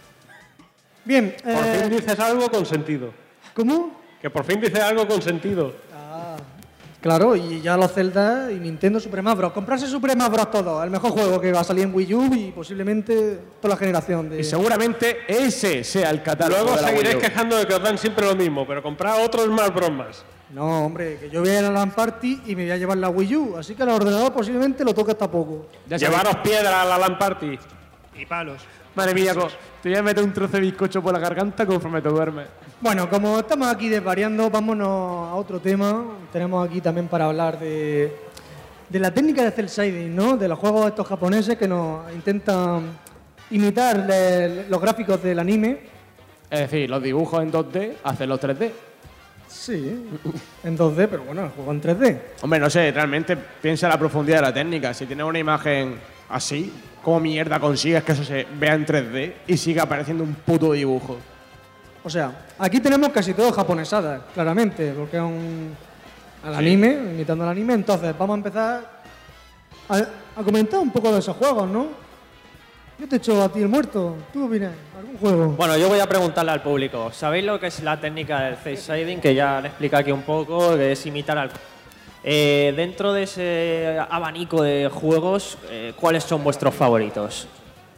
Bien. Por fin Eh, dices algo con sentido. ¿Cómo? Que por fin dices algo con sentido. Claro, y ya los Zelda y Nintendo Super Smash Bros. Comprarse Super Smash Bros. Todo. El mejor juego que va a salir en Wii U y posiblemente toda la generación de... Y seguramente ese sea el catálogo. Luego de la seguiréis Wii U. quejando de que os dan siempre lo mismo, pero comprad otros más bromas. No, hombre, que yo voy a ir a la LAN Party y me voy a llevar la Wii U. Así que el ordenador posiblemente lo toque hasta poco. Ya sabéis. Llevaros piedra a la LAN Party. Y palos. Madre mía, co- te voy a meter un trozo de bizcocho por la garganta conforme te duermes. Bueno, como estamos aquí desvariando, vámonos a otro tema. Tenemos aquí también para hablar de, de la técnica de cel shading, ¿no? De los juegos estos japoneses que nos intentan imitar le- los gráficos del anime. Es decir, los dibujos en dos D, hacerlos tres D. Sí, en dos D, pero bueno, el juego en tres D. Hombre, no sé, realmente piensa la profundidad de la técnica. Si tienes una imagen así, ¿cómo mierda consigues que eso se vea en tres D y siga apareciendo un puto dibujo? O sea, aquí tenemos casi todo japonesadas, claramente, porque es un al anime, imitando al anime. Entonces, vamos a empezar a, a comentar un poco de esos juegos, ¿no? Yo te echo a ti el muerto. ¿Tú qué opinas? ¿Algún juego? Bueno, yo voy a preguntarle al público. ¿Sabéis lo que es la técnica del face shading? Que ya le explica aquí un poco, que es imitar al... Eh, dentro de ese abanico de juegos, eh, ¿cuáles son vuestros favoritos?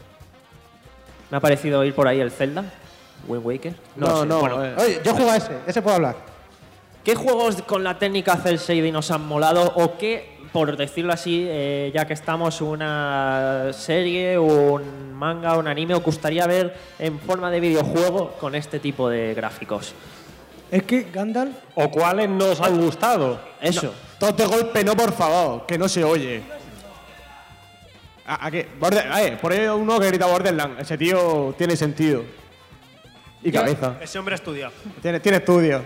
Me ha parecido ir por ahí el Zelda, Wind Waker. No, sé, no, bueno. eh. Oye, yo juego a ese, ese puedo hablar. ¿Qué juegos con la técnica cel shading os han molado o qué, por decirlo así, eh, ya que estamos, una serie, un manga, un anime, os gustaría ver en forma de videojuego con este tipo de gráficos? Es que Gandalf... ¿O cuáles nos han gustado? Eso. Todos de golpe, no, por favor, que no se oye. ¿A, a qué? Border- eh, por ahí hay uno que grita Borderland. Ese tío tiene sentido. Y Yo- cabeza. Ese hombre ha estudiado. Tiene, tiene estudio.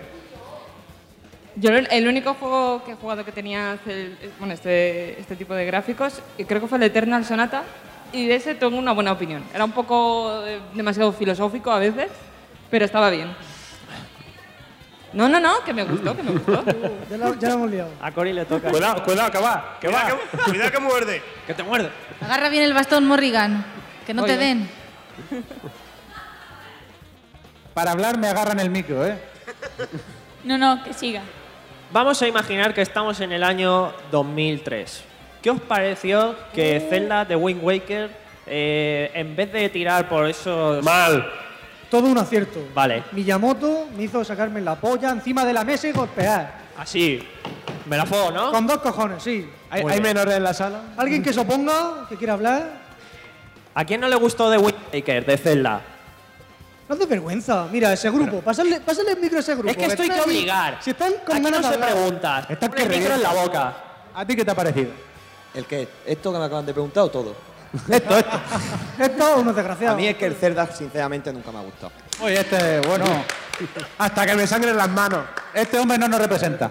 Yo el el único juego que he jugado que tenía el- bueno, este, este tipo de gráficos, y creo que fue el Eternal Sonata, y de ese tengo una buena opinión. Era un poco eh, demasiado filosófico a veces, pero estaba bien. No, no, no, que me gustó, que me gustó. Ya la, ya la hemos liado. A Cory le toca. Cuidado, cuidado, que va, que va. Cuidado que, cuidado que muerde. Que te muerde. Agarra bien el bastón, Morrigan. Que no te Oye. den. Para hablar me agarran el micro, ¿eh? No, no, que siga. Vamos a imaginar que estamos en el año dos mil tres. ¿Qué os pareció que Zelda de Wind Waker, eh, en vez de tirar por esos... Mal. Todo un acierto. Vale. Miyamoto me hizo sacarme la polla encima de la mesa y golpear. Así, me la fuego, ¿no? Con dos cojones, sí. ¿Hay, Muy hay bien. menores en la sala? ¿Alguien que se oponga, que quiera hablar? ¿A quién no le gustó de Wind Waker, de Zelda? No de vergüenza. Mira, ese grupo. Pásale, pásale el micro a ese grupo. Es que esto hay que están ahí. obligar. Si están con Aquí ganas no de se hablar. pregunta. Están Pon el que micro en la revientan. boca. ¿A ti qué te ha parecido? ¿El qué? ¿Esto que me acaban de preguntar o todo? Esto, esto. Esto, unos desgraciados. A mí es que el Zelda, sinceramente, nunca me ha gustado. Oye, este, bueno, Hasta que me sangren las manos. este hombre no nos representa.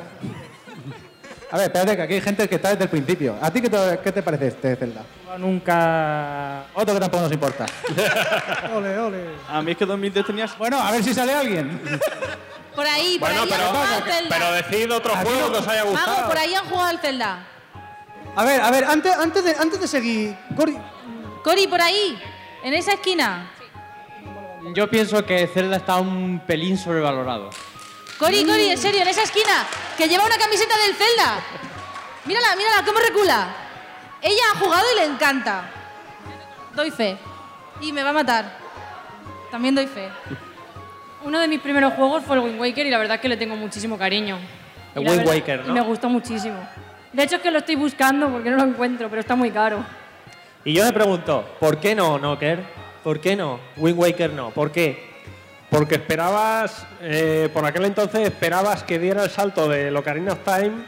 A ver, espérate, que aquí hay gente que está desde el principio. ¿A ti qué te, qué te parece este Zelda? Nunca. Otro que tampoco nos importa. Ole, ole. A mí es que dos mil tres tenías... Bueno, a ver si sale alguien. Por ahí, por Bueno, ahí pero, han jugado al Zelda. pero decid otro juego que os haya Mago, gustado. por ahí han jugado al Zelda. A ver, a ver, antes, antes, de, antes de seguir, Cori, Cori, por ahí, en esa esquina. Yo pienso que Zelda está un pelín sobrevalorado. Cori, Cori, en serio, en esa esquina, que lleva una camiseta del Zelda. Mírala, mírala, cómo recula. Ella ha jugado y le encanta. Doy fe. Y me va a matar. También doy fe. Uno de mis primeros juegos fue el Wind Waker y la verdad es que le tengo muchísimo cariño. El Y la Wind verdad- Waker, ¿no? Y me gustó muchísimo. De hecho es que lo estoy buscando porque no lo encuentro, pero está muy caro. Y yo me pregunto, ¿por qué no, Knocker? ¿Por qué no? Wind Waker no. ¿Por qué? Porque esperabas, eh, por aquel entonces esperabas que diera el salto de Ocarina of Time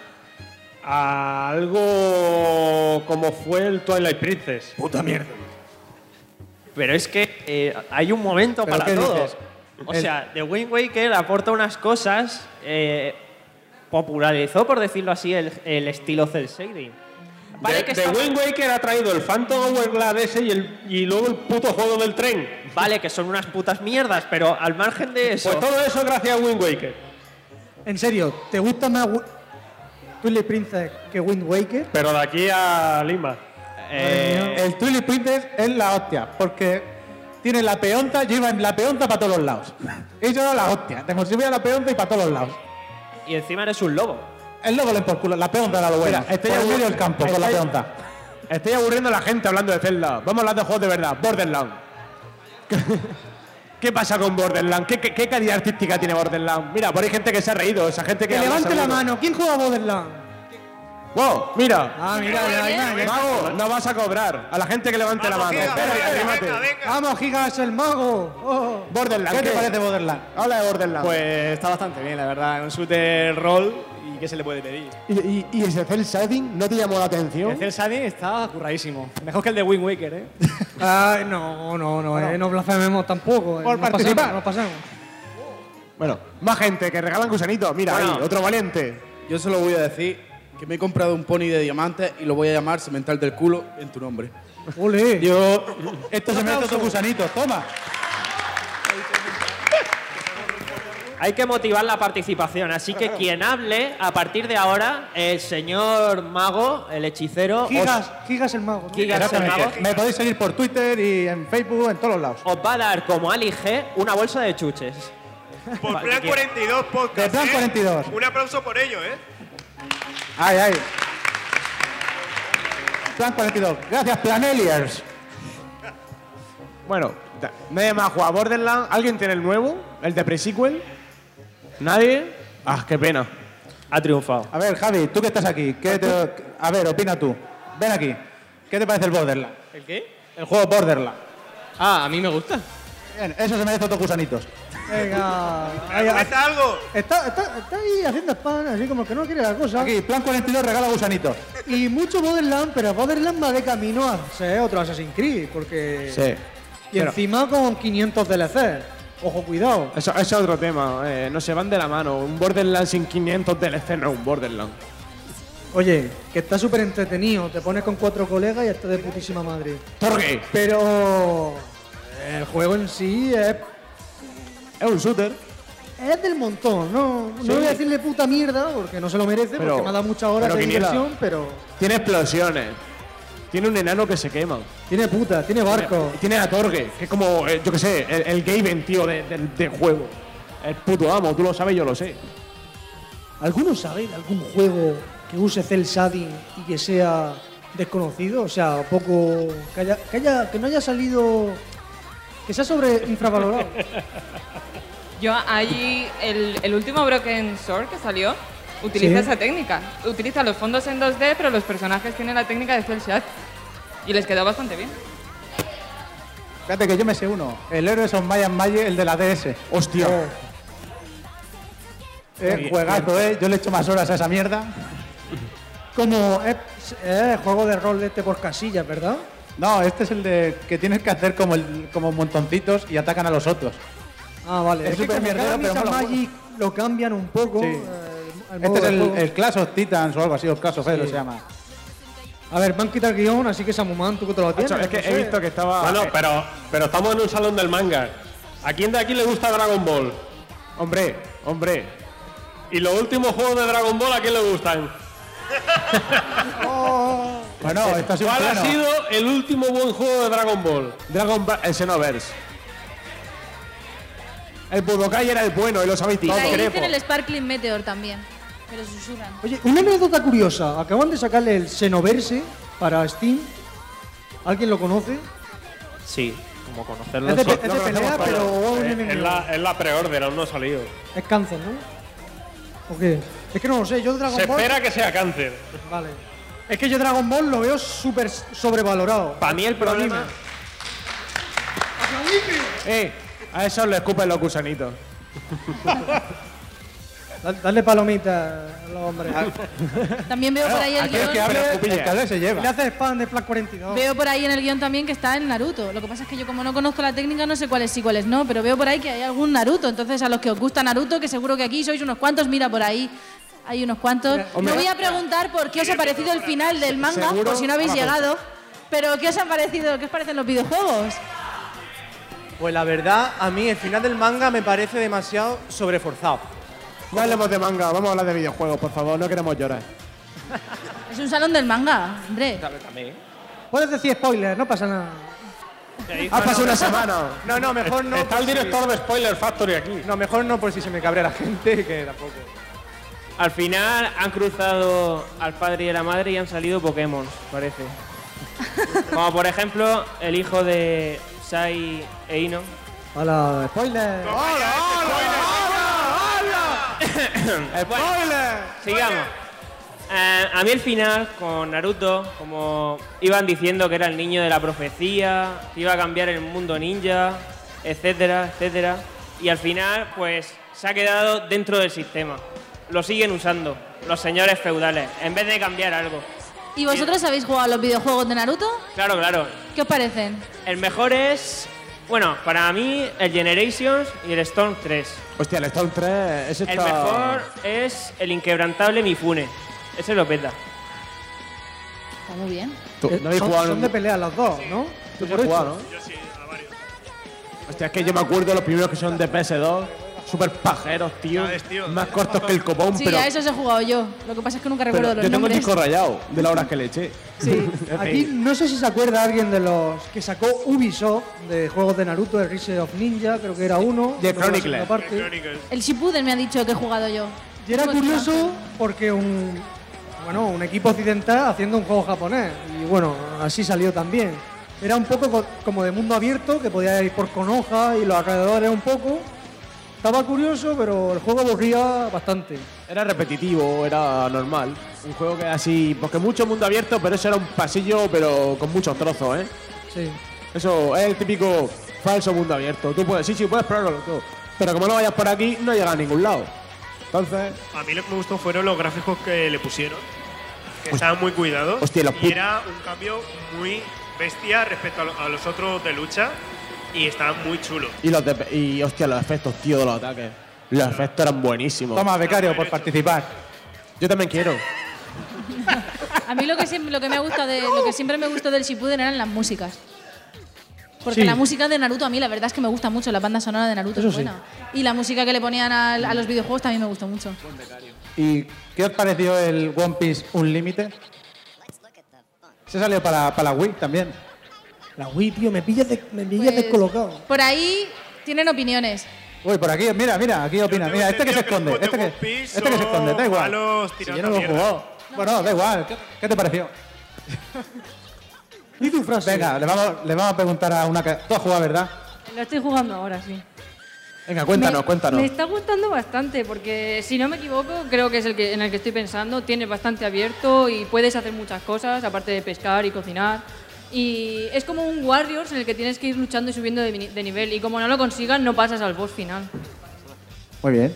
a algo como fue el Twilight Princess. Puta mierda. Pero es que eh, hay un momento ¿Pero para qué todo. dices? O El- sea, The Wind Waker aporta unas cosas, eh, popularizó, por decirlo así, el, el estilo cel shading. Vale, de, que de está- Wind Waker ha traído el Phantom Hourglass ese y, el, y luego el puto juego del tren. Vale, que son unas putas mierdas, pero al margen de eso... Pues todo eso gracias a Wind Waker. En serio, ¿te gusta más Wi- Twilight Princess que Wind Waker? Pero de aquí a Lima. Eh, El Twilight Princess es la hostia, porque tiene la peonta, llevan la peonta para todos los lados. Eso era la hostia, te consumía la peonta y para todos los lados. y encima eres un lobo. El lobo le por culo, la peonta era lo bueno. Mira, estoy Por el aburri- medio del campo, con la estoy- peonta. Estoy aburriendo a la gente hablando de Zelda. Vamos a hablar de juegos de verdad. Borderlands. ¿Qué pasa con Borderlands? ¿Qué, qué, qué calidad artística tiene Borderlands? Mira, por ahí hay gente que se ha reído. Esa gente que Que habla levante la seguro. mano. ¿Quién juega a Borderlands? ¡Wow! Mira. Ah, mira, ya, ya, ya. Mago, no vas a cobrar. A la gente que levante la mano. Giga, Espera, venga, arrímate. venga, venga. Vamos, Gigas, el mago. Oh. Borderlands. ¿Qué te parece Borderlands? Habla de Borderlands. Pues está bastante bien, la verdad. Es un shooter rol y ¿qué se le puede pedir? ¿Y, y, y ese cel shading no te llamó la atención? El cel shading está curradísimo. Mejor que el de Wind Waker, ¿eh? Ay, no, no, no, eh, no blasfememos tampoco. eh, Por nos participar. pasamos, nos pasamos. Bueno, más gente que regalan gusanitos. Mira, Bueno. ahí, otro valiente. Yo solo voy a decir que me he comprado un pony de diamantes y lo voy a llamar Cemental del Culo en tu nombre. Ole. Yo, esto se me hace otro gusanito, toma. Hay que motivar la participación, así que quien hable, a partir de ahora, el señor mago, el hechicero, os, Gigas, Gigas el mago. ¿no? Gigas el mago, Me podéis seguir por Twitter y en Facebook, en todos los lados. os va a dar como Ali G una bolsa de chuches. Por Vale, Plan que- cuarenta y dos Podcast. De Plan ¿eh? cuarenta y dos. Un aplauso por ello, ¿eh? Ay, ay. Plan cuarenta y dos. Gracias, Planeliers. Bueno, ta- nadie más juega a Borderlands. ¿Alguien tiene el nuevo? ¿El de pre-sequel? ¿Nadie? Ah, qué pena. Ha triunfado. A ver, Javi, tú que estás aquí, ¿qué te- a ver, opina tú. Ven aquí. ¿Qué te parece el Borderlands? ¿El qué? El juego Borderlands. Ah, a mí me gusta. Bien, eso se merece otros gusanitos. Venga. ahí, ¡Comenta algo! está, está, está ahí haciendo spam, así como que no quiere la cosa. Aquí, Plan cuarenta y dos regala gusanitos. Y mucho Borderlands, pero Borderlands va de camino a ser otro Assassin's Creed, porque... Sí. Y Pero- encima con quinientos D L C. Ojo, cuidado. Eso, eso es otro tema. eh, no se van de la mano. Un Borderlands sin quinientos D L C no es un Borderlands. Oye, que está súper entretenido, te pones con cuatro colegas y está de putísima madre. ¡Torgue! Pero el juego en sí es, Es un shooter. es del montón, ¿no? Sí. No voy a decirle puta mierda porque no se lo merece, Pero- porque me ha dado muchas horas pero, de Quiniela, diversión, pero Tiene explosiones. Tiene un enano que se quema. tiene puta, tiene barco. Tiene, tiene a Torgue, que es como, eh, yo qué sé, el, el Gaben, tío, de- del- del juego. El puto amo, tú lo sabes, yo lo sé. ¿Alguno sabe de algún juego que use cel shading y que sea desconocido? O sea, poco. que, haya, que, haya- que no haya salido. que sea sobre infravalorado. Yo ahí, el, el último Broken Sword que salió, utiliza Sí. esa técnica. Utiliza los fondos en dos D, pero los personajes tienen la técnica de cel shading. Y les quedó bastante bien. Fíjate que yo me sé uno. El Heroes of Might and Magic, el de la D S. Hostia. Oh. Eh, juegazo, ¿eh? Yo le echo más horas a esa mierda. Como es, es juego de rol de este por casillas, ¿verdad? No, este es el de que tienes que hacer como, el, como montoncitos y atacan a los otros. Ah, vale. Es Es, que súper como mierdero, cada pero Miss and mola. Magic lo cambian un poco. Sí. eh, el modo Este es de el, juego. el Clash of Titans o algo así, o Clash of Heroes Sí. se llama. A ver, me han quitado el guión, así que Samuman, tú que te lo tienes. Macho, es que no he sé. visto que estaba. Bueno, eh, pero, pero estamos en un salón del manga. ¿A quién de aquí le gusta Dragon Ball? Hombre, hombre. ¿Y los últimos juegos de Dragon Ball a quién le gustan? Bueno, esto ha sido un ¿Cuál ha pleno. sido el último buen juego de Dragon Ball? Dragon Ball, el Xenoverse. El Budokai era el bueno y lo sabéis Y todos. ahí dicen el Sparkling Meteor también. Me lo susurran. Oye, una anécdota curiosa. Acaban de sacarle el Xenoverse para Steam. ¿Alguien lo conoce? Sí, como conocerlo. Es de, sí. es de pelea, pero Eh, es, la, es la pre-order, aún no ha salido. es cáncer, ¿no? ¿O qué? Es que no lo sé, yo Dragon Se Ball... espera que sea cáncer. Vale. Es que yo Dragon Ball lo veo súper sobrevalorado. Para mí el Pero problema... Eh, a eso le escupen los gusanitos. Da- Dale palomitas a los hombres. También veo por ahí el Aquí el guión. que abre, escupilla. el que abre se Le lleva. hace spam de Plan cuarenta y dos. Veo por ahí en el guión también que está el Naruto. Lo que pasa es que yo como no conozco la técnica no sé cuáles sí, cuáles no, pero veo por ahí que hay algún Naruto. Entonces a los que os gusta Naruto, que seguro que aquí sois unos cuantos, mira por ahí Hay unos cuantos. Hombre, No voy a preguntar por qué os ha parecido el final del manga, ¿Seguro? por si no habéis Abajo. llegado. Pero ¿qué os han parecido? ¿Qué os parecen los videojuegos? Pues la verdad, a mí el final del manga me parece demasiado sobreforzado. No hablemos de manga, vamos a hablar de videojuegos, por favor, no queremos llorar. Es un salón del manga, André. Puedes decir spoiler, no pasa nada. Ha pasado una semana. No, no, mejor no. Está el por si- director de Spoiler Factory aquí. No, mejor no por si se me cabrea la gente, que tampoco. Al final han cruzado al padre y a la madre y han salido Pokémon, parece. Como por ejemplo el hijo de Sai e Ino. Hola, spoiler. ¡Spoiler! Sigamos. Eh, a mí el final con Naruto, como iban diciendo que era el niño de la profecía, que iba a cambiar el mundo ninja, etcétera, etcétera. Y al final, pues, se ha quedado dentro del sistema. Lo siguen usando los señores feudales, en vez de cambiar algo. ¿Y vosotros habéis jugado a los videojuegos de Naruto? Claro, claro. ¿Qué os parecen? El mejor es, bueno, para mí, el Generations y el Storm tres. Hostia, el Storm tres, ese El está... mejor es el inquebrantable Mifune. Ese lo peta. Está muy bien. Tú, Eh, no habéis son, jugado son en- de pelea los dos, ¿no? Tú Por has eso. jugado, ¿no? Yo sí, a varios. Hostia, es que yo me acuerdo de los primeros que son de P S dos. Súper pajeros, tío. Ya ves, tío. Más cortos que el copón, Sí, pero... a esos he jugado yo. Lo que pasa es que nunca pero recuerdo los yo tengo el nombres. disco rayado de las horas que le eché. Sí, Es aquí decir, no sé si se acuerda alguien de los que sacó Ubisoft de juegos de Naruto, el Rise of Ninja, creo que era uno. The luego la Chronicles. segunda parte. Chronicles. El Shippuden me ha dicho que he jugado yo. Y era Tengo curioso esperanza. porque un, bueno, un equipo occidental haciendo un juego japonés. Y bueno, así salió también. Era un poco co- como de mundo abierto, que podía ir por Konoha y los alrededores un poco. Estaba curioso, pero el juego aburría bastante. Era repetitivo, era normal. Un juego que así... Porque mucho mundo abierto, pero eso era un pasillo, pero con muchos trozos, ¿eh? Sí. Eso es el típico falso mundo abierto. Tú puedes... Sí, sí, puedes explorarlo todo. Pero como no vayas por aquí, no llegas a ningún lado. Entonces... A mí lo que me gustó fueron los gráficos que le pusieron, que estaban muy cuidados. Hostia, los y put- era un cambio muy bestia respecto a, lo- a los otros de lucha y estaban muy chulos. Y los de... Y, hostia, los efectos, tío, de los ataques. Los efectos eran buenísimos. Toma, becario, por participar. Yo también quiero. A mí lo que siempre, lo que me gusta de, lo que siempre me gustó del Shippuden eran las músicas. Porque Sí. la música de Naruto a mí la verdad es que me gusta mucho, la banda sonora de Naruto Eso es sí. buena. Y la música que le ponían al- a los videojuegos también me gustó mucho. ¿Y qué os pareció el One Piece Unlimited? Se salió para, para la Wii también. La Wii, tío, me pillas, de- me pillas Pues, descolocado. Por ahí tienen opiniones. Uy, por aquí, mira, mira, aquí opina. tengo Mira, este que se entendido que esconde, los este que, de One Piece este que se esconde, da son igual. malos Si tirando yo no lo he mierda. jugado. Bueno, da igual. ¿Qué, qué te pareció? ¿Y tu frase? Venga, le vamos, le vamos a preguntar a una que... Tú has jugado, ¿verdad? Lo estoy jugando ahora, sí. Venga, cuéntanos, Me- cuéntanos. Me está gustando bastante porque, si no me equivoco, creo que es el que, en el que estoy pensando. Tienes bastante abierto y puedes hacer muchas cosas, aparte de pescar y cocinar. Y es como un Warriors en el que tienes que ir luchando y subiendo de, ni- de nivel. Y como no lo consigas, no pasas al boss final. Muy bien.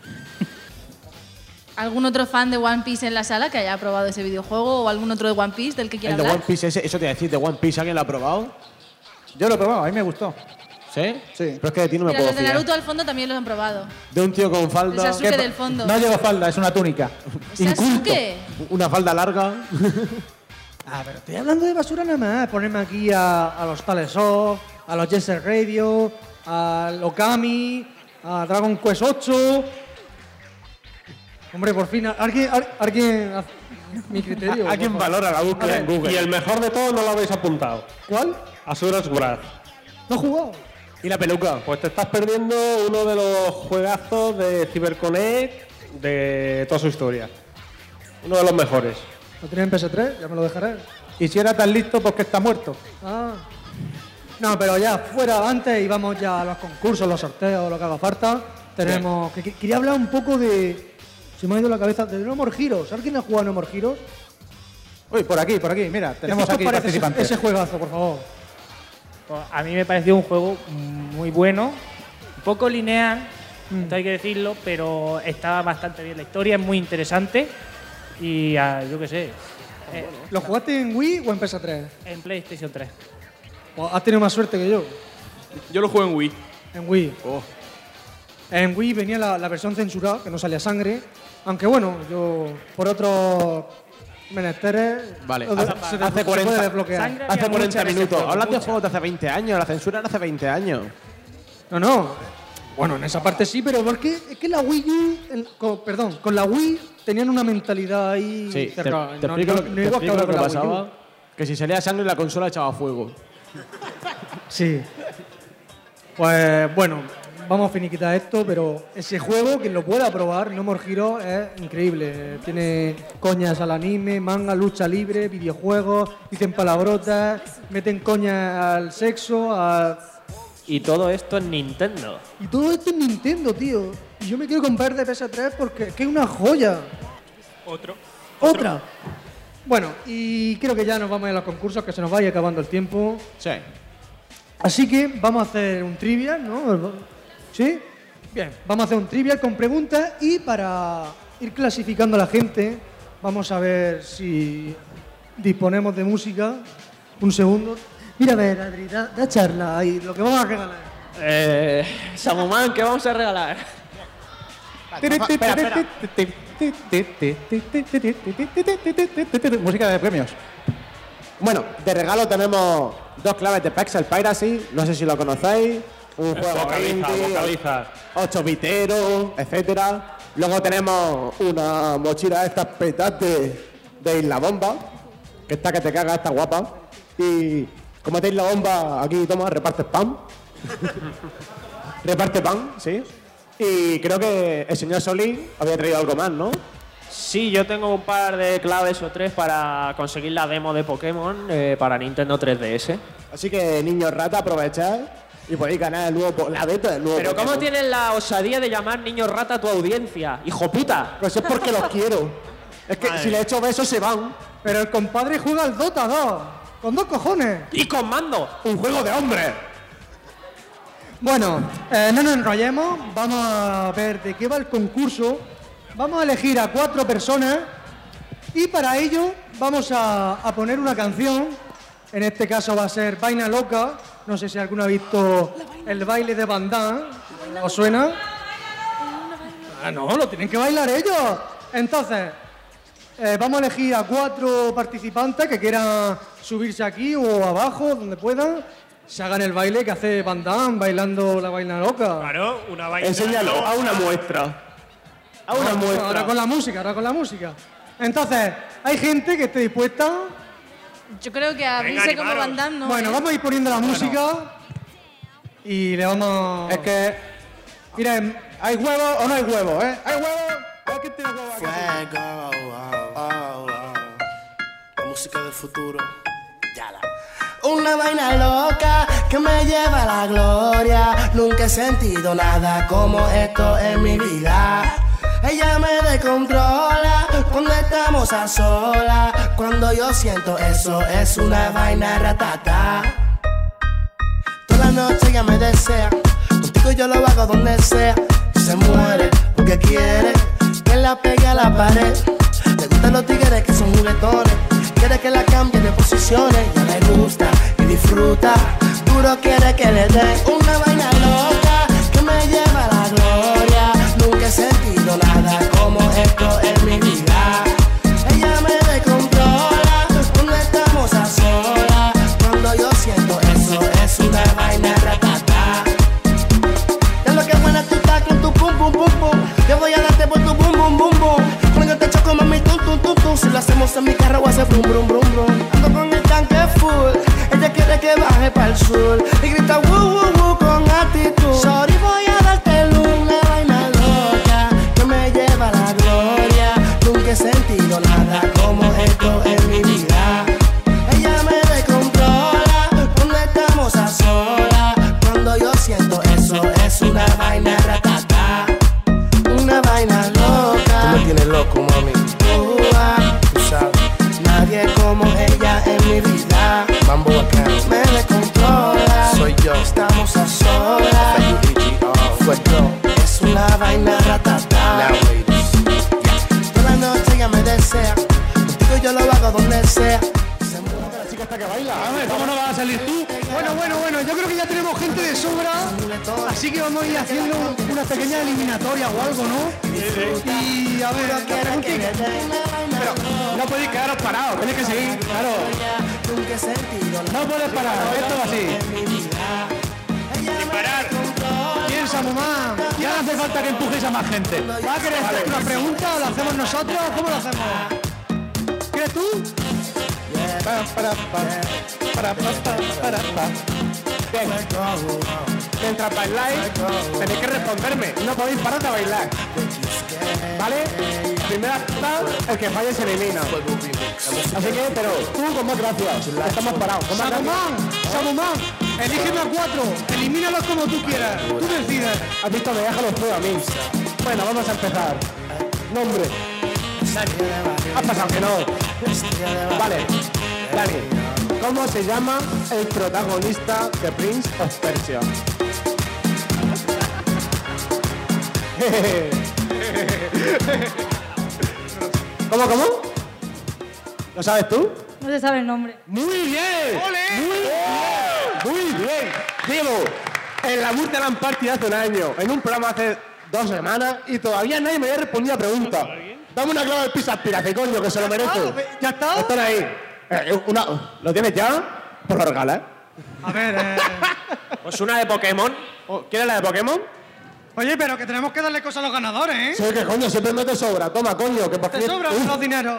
¿Algún otro fan de One Piece en la sala que haya probado ese videojuego o algún otro de One Piece del que quiera El de hablar? One Piece, ese, eso te iba a decir, de One Piece, ¿alguien lo ha probado? Yo lo he probado, a mí me gustó. ¿Sí? Sí. Pero es que de ti no me Mira, puedo los de fiar. Naruto al fondo también los han probado. De un tío con falda... El Sasuke ¿Qué? del fondo. No llevo falda, es una túnica. ¿Sasuke? Una falda larga. Ah, pero estoy hablando de basura nada más. Ponerme aquí a, a los Tales of, a los Jet Set Radio, al Okami, a Dragon Quest ocho. Hombre, por fin, alguien, al- alguien, hace- mi criterio. Alguien por favor. valora la búsqueda A en ver, Google. Y el mejor de todos no lo habéis apuntado. ¿Cuál? Asuras Wrath. No he jugado. ¿Y la peluca? Pues te estás perdiendo uno de los juegazos de CyberConnect de toda su historia. Uno de los mejores. ¿Lo tenía en P S tres? Ya me lo dejaré. Y si era tan listo, pues que está muerto. Ah. No, pero ya fuera antes y vamos ya a los concursos, los sorteos, lo que haga falta. Tenemos. Que, que- quería hablar un poco de. Se me ha ido la cabeza de No More Heroes. ¿Alguien ha jugado a No More Heroes? Uy, por aquí, por aquí, mira, tenemos ¿Qué os aquí parece ese, participantes. ese juegazo, por favor? Pues a mí me pareció un juego muy bueno, un poco lineal, esto hay que decirlo, pero estaba bastante bien. La historia es muy interesante y ah, yo qué sé, eh, ¿Lo jugaste en Wii o en P S tres? en PlayStation tres. Pues has tenido más suerte que yo. Yo lo juego en Wii. En Wii. En Wii venía la, la versión censurada, que no salía sangre. Aunque bueno, yo por otros menesteres. Vale, se- hace, se- hace se puede cuarenta, desbloquear. hace cuarenta minutos. Hablas de juegos de hace veinte años, la censura era hace veinte años. No, no. Bueno, en esa parte sí, pero porque es que la Wii U, en- con- perdón, con la Wii tenían una mentalidad ahí Sí, te, cerrada. te No- explico no- lo, no te igual explico ahora lo que con la Wii U. pasaba. Que si salía sangre la consola echaba fuego. Sí. Pues bueno, vamos a finiquitar esto, pero ese juego, quien lo pueda probar, No More Heroes, es increíble. Tiene coñas al anime, manga, lucha libre, videojuegos, dicen palabrotas, meten coñas al sexo, a... Y todo esto en Nintendo. Y todo esto en Nintendo, tío. Y yo me quiero comprar de P S tres porque es que es una joya. Otro. Otra. Bueno, y creo que ya nos vamos a ir a los concursos, que se nos vaya acabando el tiempo. Sí. Así que vamos a hacer un trivial, ¿no? ¿Sí? Bien, vamos a hacer un trivial con preguntas y para ir clasificando a la gente, vamos a ver si disponemos de música. Un segundo. Mira, a ver, Adri, da, da charla ahí, lo que vamos a regalar. Eh, Samuman, ¿qué vamos a regalar? Música de premios. Bueno, de regalo tenemos dos claves de Pexel Piracy, no sé si lo conocéis. Un juego Vocaliza, indie, vocaliza. ocho biteros, etcétera. Luego tenemos una mochila de estas petates de Isla Bomba, que está que te caga, está guapa. Y como te Isla Bomba, aquí toma, reparte spam. Reparte pan, sí. Y creo que el señor Solís había traído algo más, ¿no? Sí, yo tengo un par de claves o tres para conseguir la demo de Pokémon eh, para Nintendo tres D S. Así que, niños rata, aprovechad y podéis ganar el nuevo, po- la beta del nuevo Pero ¿cómo Pokémon. tienes la osadía de llamar niño rata a tu audiencia? ¡Hijo puta! Pues es porque los quiero. Es que Madre. si le echo besos se van. Pero el compadre juega al Dota dos, con dos cojones. ¡Y con mando! ¡Un juego de hombres! Bueno, eh, no nos enrollemos, vamos a ver de qué va el concurso. Vamos a elegir a cuatro personas y para ello vamos a, a poner una canción. En este caso va a ser Vaina Loca. No sé si alguno ha visto el baile de Van Damme. ¿Os suena? Ah, no, lo tienen que bailar ellos. Entonces, eh, vamos a elegir a cuatro participantes que quieran subirse aquí o abajo, donde puedan. Se hagan el baile que hace Van Damme bailando la vaina loca. Claro, una vaina. Enséñalo a una muestra. A una Ahora- muestra. Ahora con la música, ahora con la música. Entonces, hay gente que esté dispuesta. Yo creo que abrirse como Van Damme no Bueno, es. vamos a ir poniendo la música y le vamos. Es que. Miren, ¿hay huevos o no hay huevos, eh? ¿Hay huevos? ¿Hay quién tiene huevos aquí? Fuego, oh, oh, oh. La música del futuro. Ya la. Una vaina loca que me lleva a la gloria. Nunca he sentido nada como esto en mi vida. Ella me descontrola cuando estamos a solas. Cuando yo siento eso es una vaina ratata. Toda la noche ella me desea. Contigo yo lo hago donde sea. Y se muere porque quiere que la pegue a la pared. Le gustan los tigres que son juguetones. Quiere que la cambie de posiciones. Ya le gusta y disfruta. Duro quiere que le dé una vaina loca que me lleva a la gloria. Nunca he sentido nada como esto en mi vida. Ella me descontrola cuando estamos a solas. Cuando yo siento eso es una vaina ratata. Ya lo que buena tú estás con tu pum pum pum pum. Yo voy a darte por tu bum bum bum bum. Cuando yo te choco mami tum tum tum tum. Si lo hacemos en mi carro voy a hacer brum brum brum brum. Ando con el tanque full. Ella quiere que baje para el sur y grita woo woo woo con actitud. Sorry voy a darte una vaina loca que me lleva a la gloria. Nunca he sentido nada como esto en mi vida. Ella me descontrola cuando estamos a solas. Cuando yo siento eso es una vaina ratata. Una vaina loca. Tú me tienes loco, mami. Uh, ah, tú sabes. Nadie como ella en mi vida. Mambo bacano. Me descontrola. Soy yo. Estamos a solas. Fuego. Es una vaina ratata. Toda la noche ella me desea. Contigo yo lo hago donde sea. La chica está que que baila. Hombre, ¿cómo no vas a salir tú? Bueno, bueno, bueno, yo creo que ya tenemos gente de sobra, así que vamos a ir haciendo una pequeña eliminatoria o algo, ¿no? Y a ver, la preguntita. Pero no podéis quedaros parados, tenéis que seguir. Claro. No puedes parar, esto va así. Sin parar. Piensa, mamá. Ya no hace falta que empujes a más gente. ¿Va a querer hacer una pregunta o la hacemos nosotros? ¿Cómo lo hacemos? ¿Quieres tú? Para, para, para, para, para, para, para. Bien. Mientras bailáis, tenéis que responderme. No podéis parar de bailar. ¿Vale? Primera está, el que falle se elimina. Así que, pero tú con más gracias. Estamos parados. Con más gracias. Samomán, Samomán, elígeme a cuatro. Elimínalos como tú quieras. Tú decides. Has visto, me deja los tú a mí. Bueno, vamos a empezar. Nombre. Has pasado que no. Vale. Dani, ¿cómo se llama el protagonista de Prince of Persia? ¿Cómo, cómo? ¿Lo sabes tú? No se sabe el nombre. ¡Muy bien! ¡Muy bien! ¡Muy bien! Llevo en la Multiland Party hace un año, en un programa hace dos semanas, y todavía nadie me había respondido a pregunta. Dame una clave de pizza aspirate, coño, que se lo merece. ¿Ya está? Están ahí. Eh, una, ¿Lo tienes ya? Pues lo regalas. A ver, eh... Pues una de Pokémon. ¿Quieres la de Pokémon? Oye, pero que tenemos que darle cosas a los ganadores, ¿eh? Sí, que coño, siempre me te sobra. Toma, coño, que por ¿Te fin- sobran Uf. los dineros?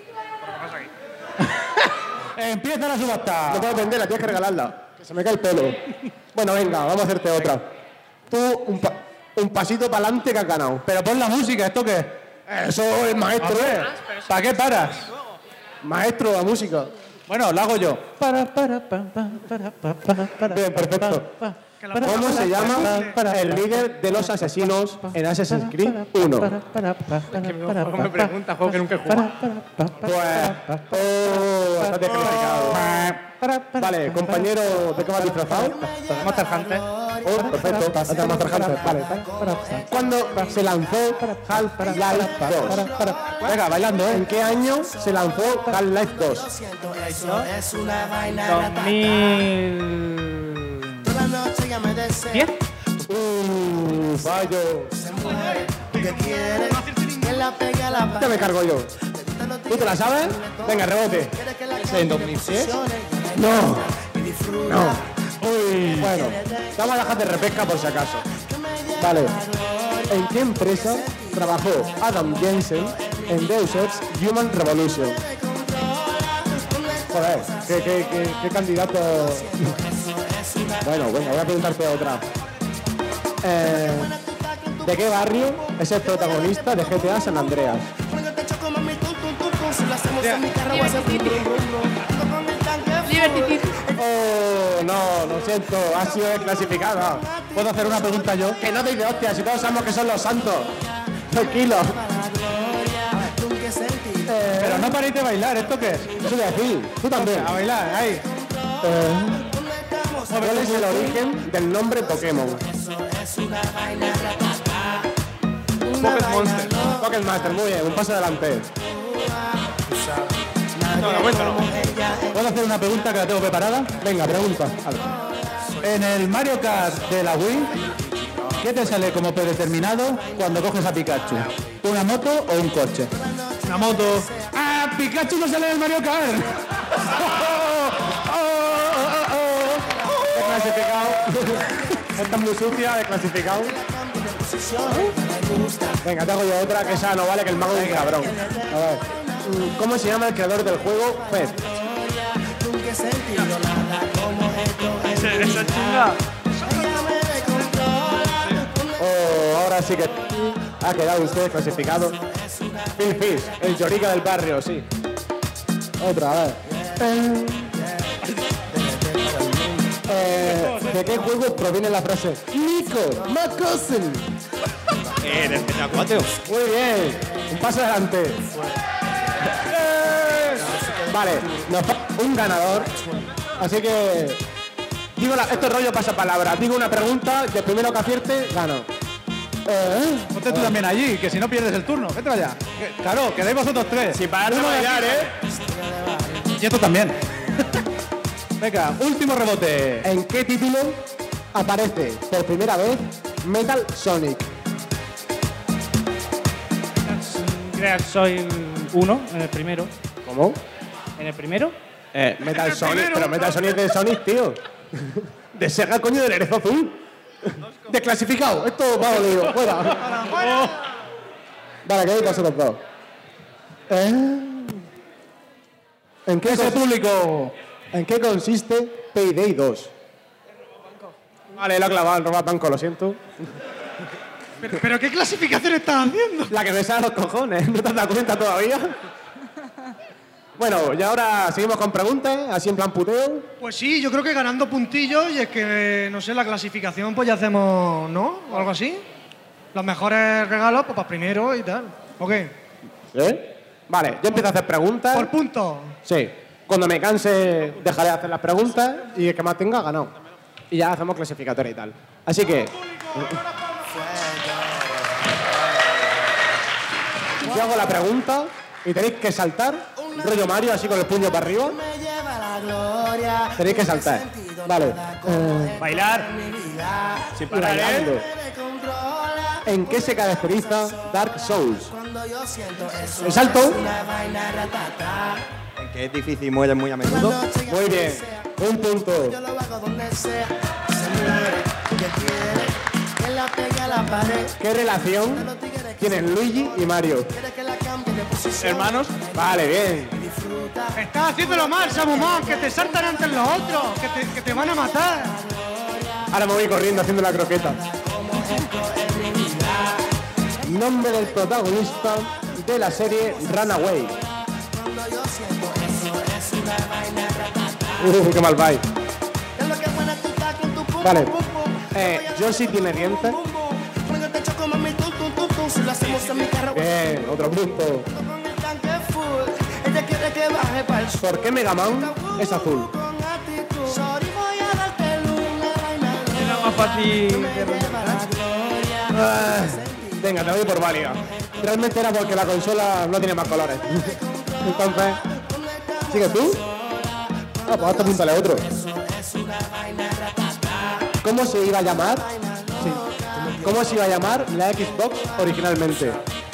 Empieza la subasta. No puedo venderla, tienes que regalarla. Que se me cae el pelo. Bueno, venga, vamos a hacerte otra. Tú, un, pa- un pasito para adelante que has ganado. Pero pon la música, ¿esto qué? Eso es maestro, ¿eh? ¿Para qué paras? Maestro de la música. Bueno, lo hago yo. Para, para, pa, pa, para, pa, pa, para, Bien, perfecto. pa, ¿Cómo se llama el líder de los asesinos en Assassin's Creed uno? ¿Cómo me pregunta? Juego que nunca he jugado. Pues... Oh, estás descalificado. Vale, compañero, ¿de qué vas disfrazado? Monster Hunter. Oh, perfecto. Hasta Monster Hunter, vale. ¿Cuándo se lanzó Half-Life dos? Venga, bailando, ¿eh? ¿En qué año se lanzó Half-Life dos? dos mil diez. Uh, fallo. Ya me cargo yo. ¿Tú te la sabes? Venga, rebote. ¿En dos mil diez? No. No. Uy. Bueno, vamos a dejar de repesca por si acaso. Vale. ¿En qué empresa trabajó Adam Jensen en Deus Ex Human Revolution? Joder, qué, qué, qué, qué candidato. Bueno, venga, voy a preguntarte otra. Eh, ¿De qué barrio es el protagonista de G T A San Andreas? Liberty City. Oh, no, lo siento, ha sido desclasificada. ¿Puedo hacer una pregunta yo? Que no te de hostia, si todos sabemos que son los santos. Tranquilo. Eh, Pero no paréis de bailar, ¿esto qué es? Eso voy a decir, tú también. A bailar, ahí. Eh, ¿Cuál es el origen del nombre Pokémon? Pocket Monster. Pocket Master, muy bien, un paso adelante. No, no, cuéntalo. ¿Puedo hacer una pregunta que la tengo preparada? Venga, pregunta. En el Mario Kart de la Wii, ¿qué te sale como predeterminado cuando coges a Pikachu? ¿Una moto o un coche? Una moto. ¡Ah, Pikachu no sale del Mario Kart! ¡Oh, oh, oh, oh! Desclasificado. Esta es muy sucia, desclasificado. Venga, te hago yo otra que esa no vale, que el mago es un cabrón. A ver, ¿cómo se llama el creador del juego Fed? Ese- Esa chinga. Oh, ahora sí que ha quedado usted clasificado. Phil Fish, el llorica del barrio, sí. Otra, a ver. Eh, ¿De qué juego proviene la frase Nico, my cousin? Eh, del G T A cuatro. Muy bien, un paso adelante. Vale, nos fa- un ganador. Así que digo la, esto es rollo pasapalabra. Digo una pregunta y el primero que acierte gano. Eh, Ponte tú también allí, que si no pierdes el turno. Vete allá. Que- Claro, quedáis vosotros tres. Sin parar de Uno de bailar, aquí. ¿eh? Y esto también. Venga, último rebote. ¿En qué título aparece por primera vez Metal Sonic? Crear soy uno, en el primero. ¿Cómo? ¿En el primero? Eh, Metal Sonic, pero Metal Sonic es de Sonic, tío. De Sega, coño, del Erezo Azul. Desclasificado, esto va dolido, fuera. Vale, que hay caso los dos. ¿Eh? ¿En qué Ese público. ¿En qué consiste Payday dos? Vale, lo ha clavado, el roba banco, lo siento. ¿Pero, pero qué clasificación estás haciendo? La que me sale a los cojones, ¿no te has dado cuenta todavía? Bueno, y ahora seguimos con preguntas, así en plan puteo. Pues sí, yo creo que ganando puntillos y es que, no sé, la clasificación pues ya hacemos, ¿no? O algo así. Los mejores regalos, pues para primero y tal. ¿Ok? ¿Eh? Vale, yo empiezo a hacer preguntas. ¿Por puntos? Sí. Cuando me canse dejaré de hacer las preguntas y el que más tenga, ganado. Y ya hacemos clasificatoria y tal. Así que... Yo hago la pregunta y tenéis que saltar, rollo Mario, así con el puño para arriba. Tenéis que saltar. Vale. Eh, Bailar. Sin y parar, bailando. ¿eh? ¿En qué se caracteriza Dark Souls? El salto. Que es difícil y muere muy a menudo. Muy bien. Un punto. ¿Qué relación tienen Luigi y Mario? Hermanos. Vale, bien. Estás haciéndolo mal, Samumón, que te saltan antes los otros, que te, que te van a matar. Ahora me voy corriendo haciendo la croqueta. Nombre del protagonista de la serie Runaway. Uh, qué mal va. Vale. Eh, Yoshi tiene dientes. Bien, otro punto. ¿Por qué Mega Man es azul? Era más fácil de Ah, venga, te doy por válida. Realmente era porque la consola no tiene más colores. Entonces, ¿sigues tú? Ah, pues hasta apúntale otro. ¿Cómo se iba a llamar? Sí. ¿Cómo se iba a llamar la Xbox originalmente?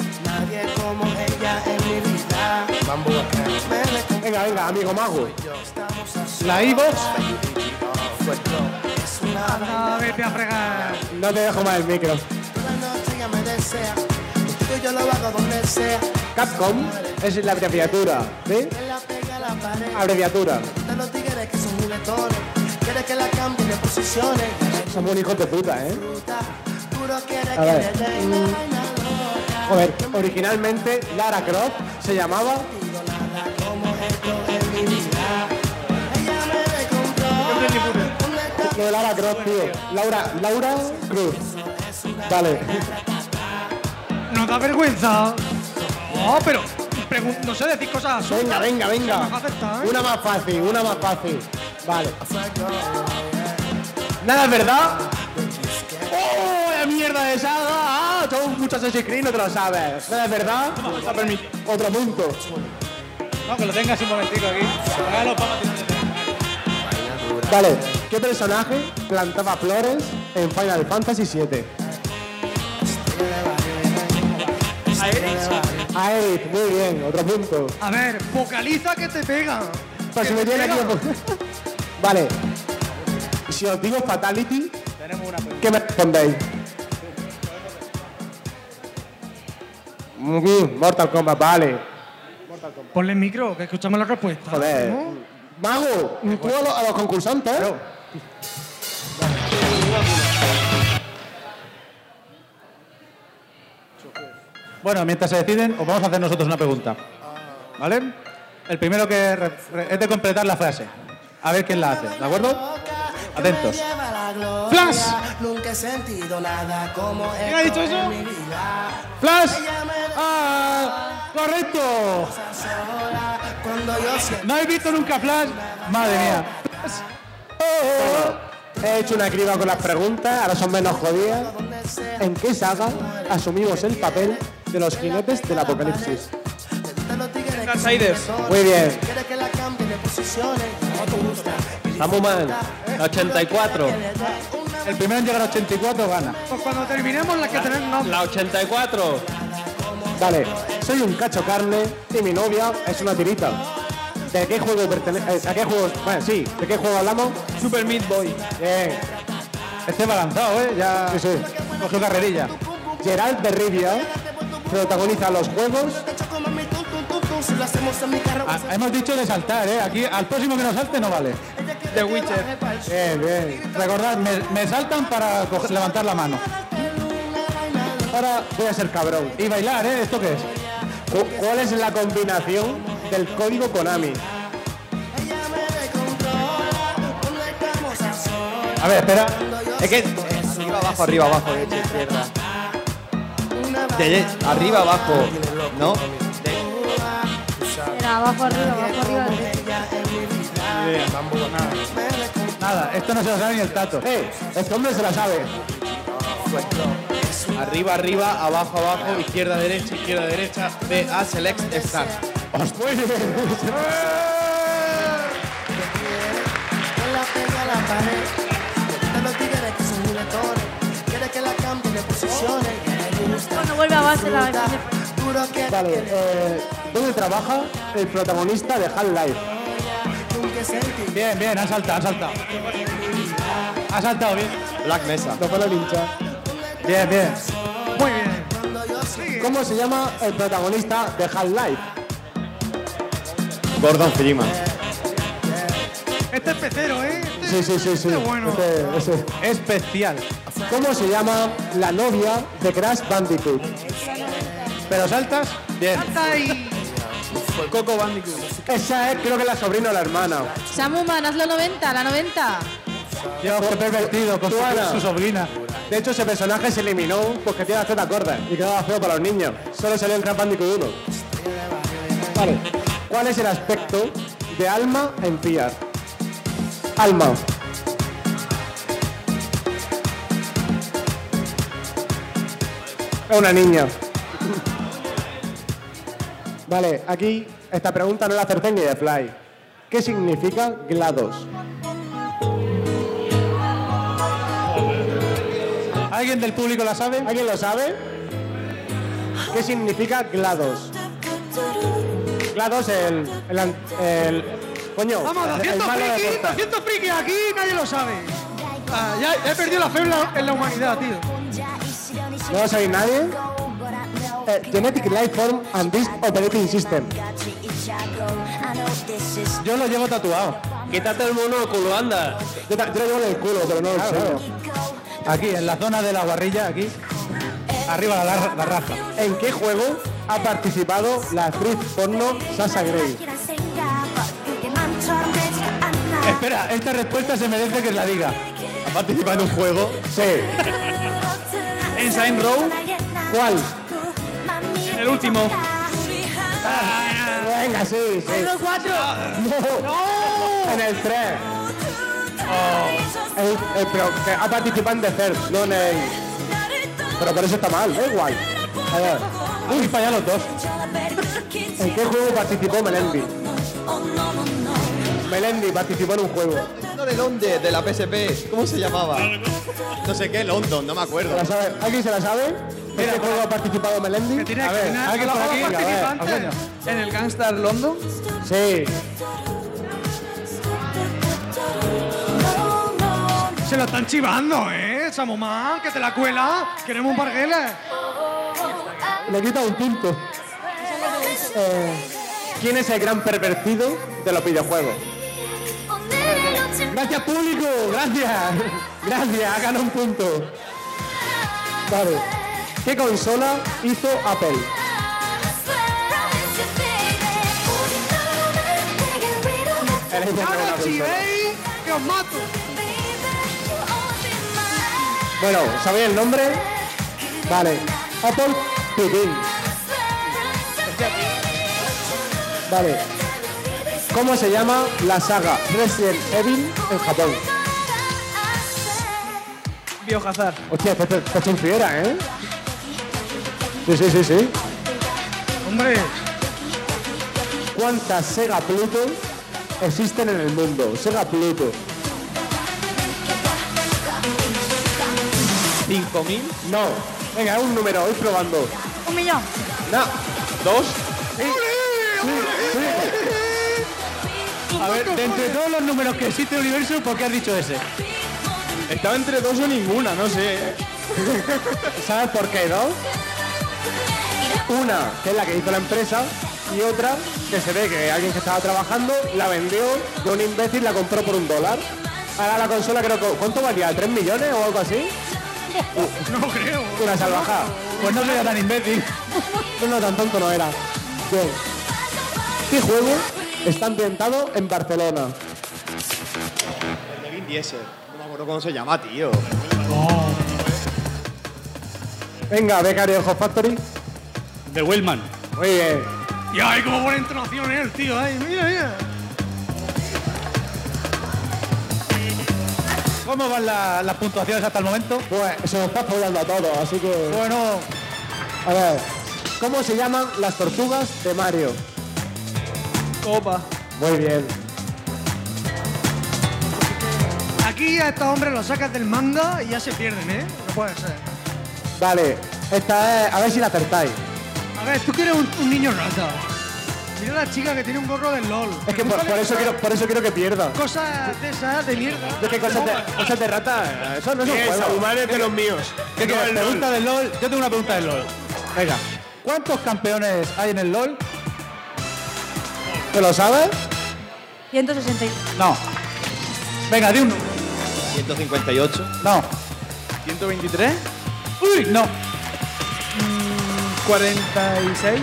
Venga, venga, amigo mago. La Xbox. Anda, vete a fregar. No te dejo más el micro. Capcom es la abreviatura ¿de? Abreviatura. Somos un hijos de puta, ¿eh? A ver. Mm. Joder, originalmente Lara Croft se llamaba... Lo de Lara Croft, tío. Laura, Laura Cruz. Vale. ¿No da vergüenza? No, pero pregun- no sé decir cosas absurdas. Venga, venga, venga. Se me hace esta, ¿eh? Una más fácil, una más fácil. Vale. Nada es verdad. ¡Oh, la mierda de saga! ¡Ah! Son muchos Assassin's Creed, no te lo sabes. Nada es verdad. Otro punto. No, que lo tengas un momentito aquí. Hágalo, vamos a tirar de Vale. ¿Qué personaje plantaba flores en Final Fantasy siete? Aerith, muy bien, otro punto. A ver, vocaliza que te pega. Pues si me tiene aquí. Vale. Si os digo Fatality, Tenemos una pregunta. ¿qué me respondéis? Mm, Mortal Kombat, vale. Ponle el micro, que escuchamos la respuesta. Joder. ¿no? Mago, tú a, lo- a los concursantes. Bueno, mientras se deciden, os vamos a hacer nosotros una pregunta. ¿Vale? El primero que re- re- es de completar la frase. A ver quién la hace, ¿de acuerdo? Atentos. ¡Flash! Nunca he sentido nada como ¿Quién ha dicho eso? ¡Flash! ¡Ah! ¡Correcto! ¿No habéis visto nunca Flash? Madre mía. He hecho una criba con las preguntas, ahora son menos jodidas. ¿En qué saga asumimos el papel de los jinetes del apocalipsis? Darksiders. Muy bien. Samuman, la ochenta y cuatro. El primero en llegar a ochenta y cuatro gana. Pues cuando terminemos las que tenemos... La ochenta y cuatro. Vale, soy un cacho carne y mi novia es una tirita. ¿De qué juego pertenece? ¿A qué juego? Bueno, sí, ¿de qué juego hablamos? Super Meat Boy. Bien. Este balanzado, ¿eh? Ya Sí, sí. cogió carrerilla. Gerald de Rivia protagoniza los juegos. Ah, hemos dicho de saltar, ¿eh? Aquí al próximo que nos salte no vale. The Witcher. Bien, bien. Recordad, me, me saltan para coger- levantar la mano. Ahora voy a ser cabrón. Y bailar, ¿eh? ¿Esto qué es? Cu- ¿Cuál es la combinación del código Konami? A ver, espera. Es que eh, arriba, abajo, arriba, abajo, derecha, izquierda. De, arriba, abajo, ¿no? Era abajo, arriba, abajo, arriba. Nada, esto no se lo sabe ni el tato. ¡Eh! Este hombre se la sabe. Arriba, arriba, abajo, abajo, izquierda, derecha, izquierda, derecha. B, A, select, start. Muy bien. Cuando vuelve a base la Vale, eh, ¿dónde trabaja el protagonista de Half-Life? Bien, bien, ha saltado, ha saltado. Ha saltado bien. Black Mesa. No fue la hincha. Bien, bien. Muy bien. ¿Cómo se llama el protagonista de Half-Life? Gordon Freeman. Este es pecero, ¿eh? Este Sí, sí, sí, sí. Qué bueno. Ese- ese. Especial. ¿Cómo se llama la novia de Crash Bandicoot? ¿Pero saltas? Bien. salta y... Coco Bandicoot. Esa es, creo que la sobrina o la hermana. Samuman, hazlo noventa, la noventa. Dios, qué pervertido con su, Tuana. su sobrina. De hecho, ese personaje se eliminó porque tiene las tetas gordas y quedaba feo para los niños. Solo salió en Crash Bandicoot uno. Vale. ¿Cuál es el aspecto de Alma en P R? Alma. Es una niña. Vale, aquí esta pregunta no la acerté ni de fly. ¿Qué significa GLaDOS? ¿Alguien del público la sabe? ¿Alguien lo sabe? ¿Qué significa GLaDOS? GLaDOS, el... el, an- el coño, Vamos, el doscientos malo de frikis, Portal. doscientos frikis aquí, nadie lo sabe. Ah, ya he perdido la fe en la, en la humanidad, tío. ¿No lo sabéis nadie? Eh, Genetic Life Form and Disk Operating System. Yo lo llevo tatuado. Quítate el monóculo, anda. Yo, ta- yo lo llevo en el culo, pero no lo Claro, sé. Aquí, en la zona de la guarrilla, aquí. Arriba la, la- la raja. ¿En qué juego ha participado la actriz porno Sasha Grey? Espera, esta respuesta se merece que la diga. ¿Ha participado en un juego? Sí. En Saint Row. ¿Cuál? El último. Venga, sí, sí. ¡Los cuatro! No. En el tres. El, el- pero que ha participado en The Third, no en el... Pero por eso está mal, da igual. A ver. Uy, falla los dos. ¿En qué juego participó Melendi? Melendi participó en un juego. No, ¿de dónde? De la P S P. ¿Cómo se llamaba? No sé qué, London, no me acuerdo. ¿Se la sabe? ¿Alguien se la sabe? ¿En qué juego ha participado Melendi? Tiene A que ver, tener ¿alguien por aquí? los A ver, participantes. En el Gangstar London. Sí. Se lo están chivando, ¿eh? Samuman, que te la cuela. Queremos un parguela. Le quita un punto. Eh, ¿Quién es el gran pervertido de los videojuegos? Gracias, público. Gracias. Gracias. Ha ganado un punto. Vale. ¿Qué consola hizo Apple? Eres de una Ahora consola. chivéis, que os mato. Bueno, ¿sabéis el nombre? Vale. Apple Begin. Vale. ¿Cómo se llama la saga Resident Evil en Japón? Biohazard. Hostia, esto esto- esto es chinfiera, ¿eh? Sí, sí, sí, sí. Hombre, ¿Cuántas Sega Pluto existen en el mundo. Sega Pluto. ¿cinco mil? No. Venga, un número, voy probando. Un millón. No. ¿Dos? Sí. Sí, sí. A ver, de entre todos los números que existe en el universo, ¿por qué has dicho ese? Estaba entre dos o ninguna, no sé. ¿Sabes por qué, no? Una, que es la que hizo la empresa, y otra, que se ve que alguien que estaba trabajando la vendió, que un imbécil la compró por un dólar. Ahora la consola creo que... ¿Cuánto valía? ¿tres millones o algo así? No creo. Una salvajada. Pues no sería tan imbécil. No, no, tan tonto no era. Bien. ¿Qué juego está ambientado en Barcelona? El de Vin Diesel. No me acuerdo cómo se llama, tío. Venga, becario Hot Factory. De Willman. Muy bien. Y ay, cómo buena entonación es el tío, ay, mira, mira. ¿Cómo van la- las puntuaciones hasta el momento? Pues se nos está spoilando a todos, así que... Bueno, A ver, ¿cómo se llaman las tortugas de Mario? Copa. Muy bien. Aquí a estos hombres los sacas del manga y ya se pierden, ¿eh? No puede ser. Vale, esta es... A ver si la acertáis. A ver, tú que eres un, un niño rata. Mira la chica que tiene un gorro del LOL. Es que por, por eso quiero, por eso quiero que pierda. Cosas de esas, de mierda. Es que cosas de, cosas de rata, eso no es un Bien, juego. Saumar es de los míos. ¿qué quieres? Pregunta del LOL. Yo tengo una pregunta del LOL. Venga, ¿cuántos campeones hay en el LOL? ¿Te lo sabes? ciento sesenta y... No. Venga, di un... ciento cincuenta y ocho. No. ¿ciento veintitrés? Uy, no. ¿cuarenta y seis?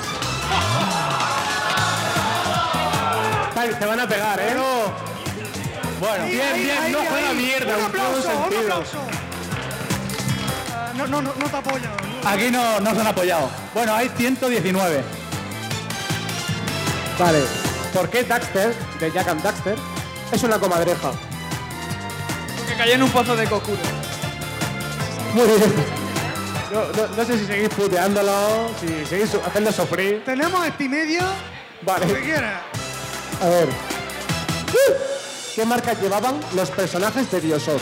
Te van a pegar, ¿eh? Bueno, Ahí, bien, ahí, bien, ahí, no ahí. juega mierda. Un en todos aplauso, un sentidos. aplauso. Ah, no, no, no, no te apoyo. Aquí no, no se han apoyado. Bueno, hay ciento diecinueve. Vale. ¿Por qué Daxter, de Jack and Daxter, es una comadreja? Que cayó en un pozo de cocura. Muy bien. No, no, no sé si seguís puteándolo, si seguís su- haciendo sufrir. Tenemos Espimedia. Vale. Lo que quieras. A ver. ¿Qué marcas llevaban los personajes de Bioshock?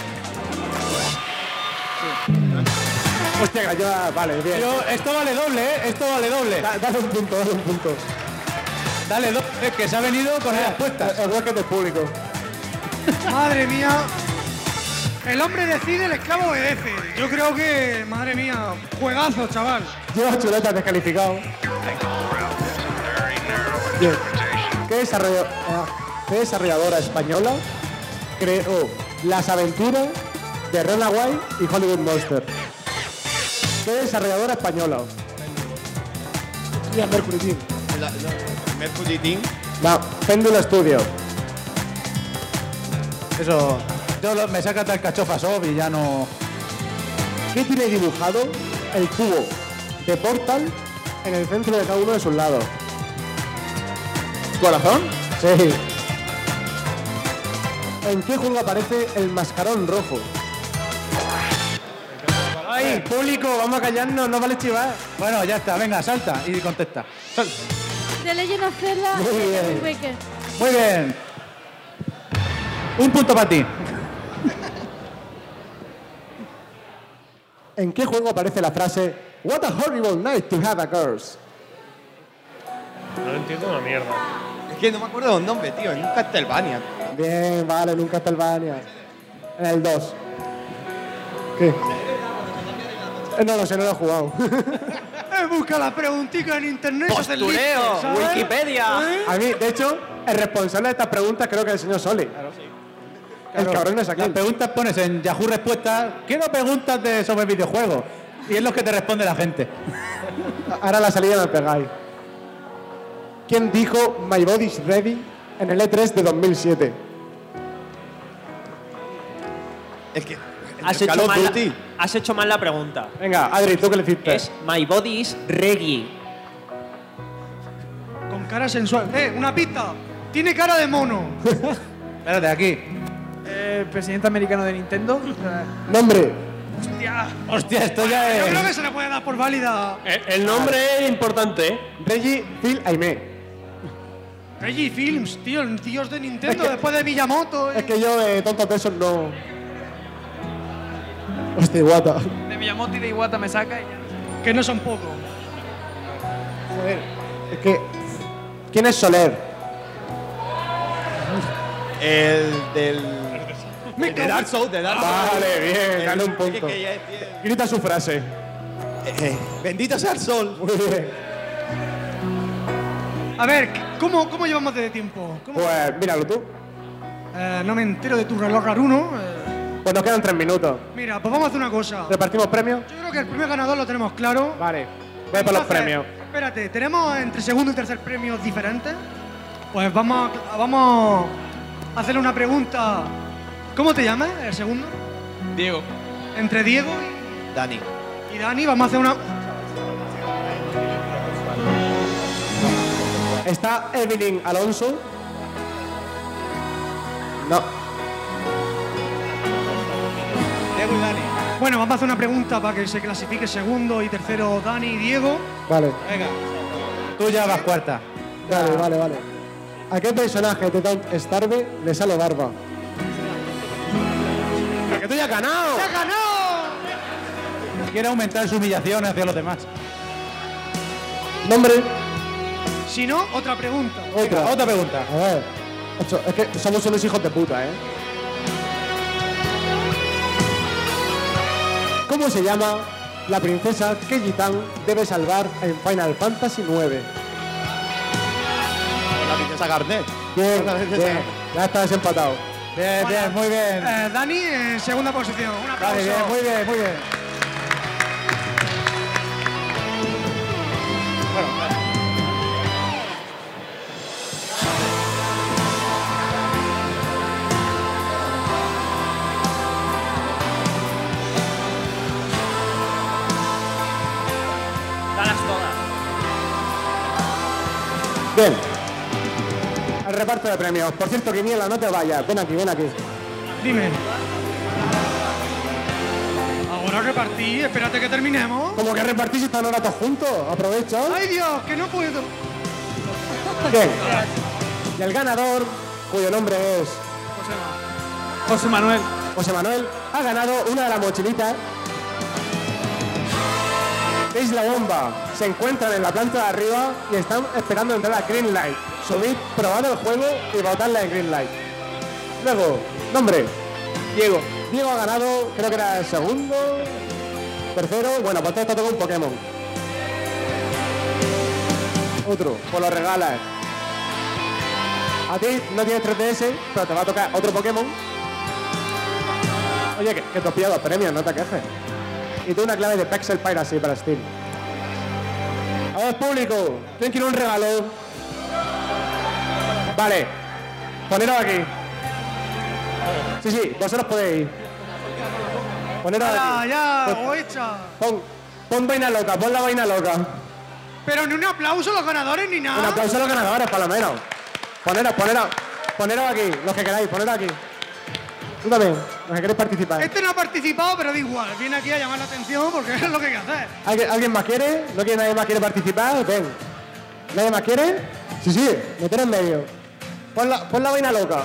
Hostia, cayó. Vale, bien. Pero esto vale doble, ¿eh? Esto vale doble. Da- dale un punto, dale un punto. Dale doble, que se ha venido con las respuestas. El hueco del público. Madre mía. El hombre decide, el esclavo obedece. Yo creo que, madre mía, juegazo, chaval. Lleva chuletas descalificado. Bien. ¿Qué, desarrollo- ah, ¿Qué desarrolladora española creó las aventuras de Runaway y Hollywood Monster? ¿Qué desarrolladora española? Mira, Mercury Team. Mercury Team. No, Péndulo Studio. Eso. Yo lo- me saca tal cachofa soft y ya no. ¿Qué tiene dibujado el cubo de Portal en el centro de cada uno de sus lados? ¿Corazón? Sí. ¿En qué juego aparece el mascarón rojo? ¡Ay, público! Vamos a callarnos, no vale chivar. Bueno, ya está, venga, salta y contesta. Salta. The Legend of Zelda Muy y bien. Wind Waker. Muy bien. Un punto para ti. ¿En qué juego aparece la frase What a horrible night to have a curse? No entiendo una mierda. Es que no me acuerdo del nombre, tío. En un Castlevania. Bien, vale, nunca Castlevania. En el dos. ¿Qué? Eh, No lo sé, no lo he jugado. Eh, busca las preguntitas en internet. se hacen Postureo, listos, ¿sabes? Wikipedia. ¿Eh? A mí, de hecho, el responsable de estas preguntas creo que es el señor Soli. El cabrón es Las aquel. preguntas pones en Yahoo Respuestas. Quiero preguntas de, sobre videojuegos. Y es lo que te responde la gente. Ahora la salida me pegáis. ¿Quién dijo My Body's Ready en el E tres de dos mil siete? Es que. Has Call hecho, of mal la, Duty. has hecho mal la pregunta. Venga, Adri, ¿tú qué le hiciste? Es My Body is Reggae. Con cara sensual. Eh, una pista. Tiene cara de mono. Espérate, aquí. Eh, presidente americano de Nintendo. Nombre. Hostia. Hostia, esto ya Yo creo que es. se le puede dar por válida. El, el nombre es importante, ¿eh? Reggie Phil Aimé. Reggie Films, tío, el dios de Nintendo, después de Miyamoto. Es que yo de tontos de esos no. Hostia, Iwata. De Miyamoto y de Iwata me saca y ya. Que no son pocos. Joder. Es que. ¿Quién es Soler? El del. Me de Dark Souls, de Dark Souls. Vale, bien, El- gana un punto. que- que ya es- Grita su frase. Eh, bendito sea el sol. Muy bien. A ver, ¿cómo, cómo llevamos de tiempo? ¿Cómo- Pues míralo tú. Eh, no me entero de tu reloj raruno. Eh, Pues nos quedan tres minutos. mira, pues vamos a hacer una cosa. ¿Repartimos premios? Yo creo que el primer ganador lo tenemos claro. Vale. Voy por los Entonces, premios. Espérate, ¿tenemos entre segundo y tercer premios diferentes? Pues vamos a, vamos a hacerle una pregunta. ¿Cómo te llamas, el segundo? Diego. Entre Diego Dani. y Dani vamos a hacer una... Está Evelyn Alonso. No. Diego y Dani. Bueno, vamos a hacer una pregunta para que se clasifique segundo y tercero Dani y Diego. Vale. Venga. Tú ya vas cuarta. Vale, vale, vale. ¿A qué personaje de Don't Starve le sale barba? ¡Pero que tú ya has ganado! ¡Ya ganó! Quiere aumentar su humillación hacia los demás. Nombre. Si no, otra pregunta. Otra. Otra pregunta. A ver. Ocho, es que somos unos hijos de puta, ¿eh? ¿Cómo se llama la princesa que Gitán debe salvar en Final Fantasy nueve? La princesa Garnet. Bien, La princesa bien. Ya está desempatado. Bien, bien, muy bien. Eh, Dani en segunda posición. Un aplauso. Vale, bien, muy bien, muy bien. Dalas todas. Bien. El reparto de premios. Por cierto, Quiniela, no te vayas. Ven aquí, ven aquí. Dime. Ahora repartí, espérate que terminemos. ¿Cómo que repartís si están ahora todos juntos? Aprovecha. ¡Ay, Dios! Que no puedo. Bien. Y el ganador, cuyo nombre es José Manuel. José Manuel, ha ganado una de las mochilitas de Isla Bomba. Se encuentran en la planta de arriba y están esperando entrar a Green Light. Subid, probad el juego y votarle en Green Light. Luego, nombre. Diego. Diego ha ganado, creo que era el segundo, tercero. Bueno, pues te toca un Pokémon. Otro, pues lo regalas. A ti no tienes tres D S, pero te va a tocar otro Pokémon. Oye, que, que te has pillado los premios, no te quejes. Y tú una clave de Pexel Piracy para Steam. A ver, público, ¿quién quiere un regalo? Vale, poneros aquí. Sí, sí, vosotros podéis ir. Poneros Ya, aquí. ya, Pues, o hecha. pon, pon vaina loca, pon la vaina loca. Pero ni un aplauso a los ganadores ni nada. Un aplauso a los ganadores, por lo menos. Poneros, poneros, poneros aquí, los que queráis, poneros aquí. Tú también, los que queréis participar. Este no ha participado, pero da igual. Viene aquí a llamar la atención porque es lo que hay que hacer. ¿Alguien, ¿Alguien más quiere? ¿No quiere nadie más quiere participar? Ven. ¿Nadie más quiere? Sí, sí, meter en medio. Pon la, pon la vaina loca.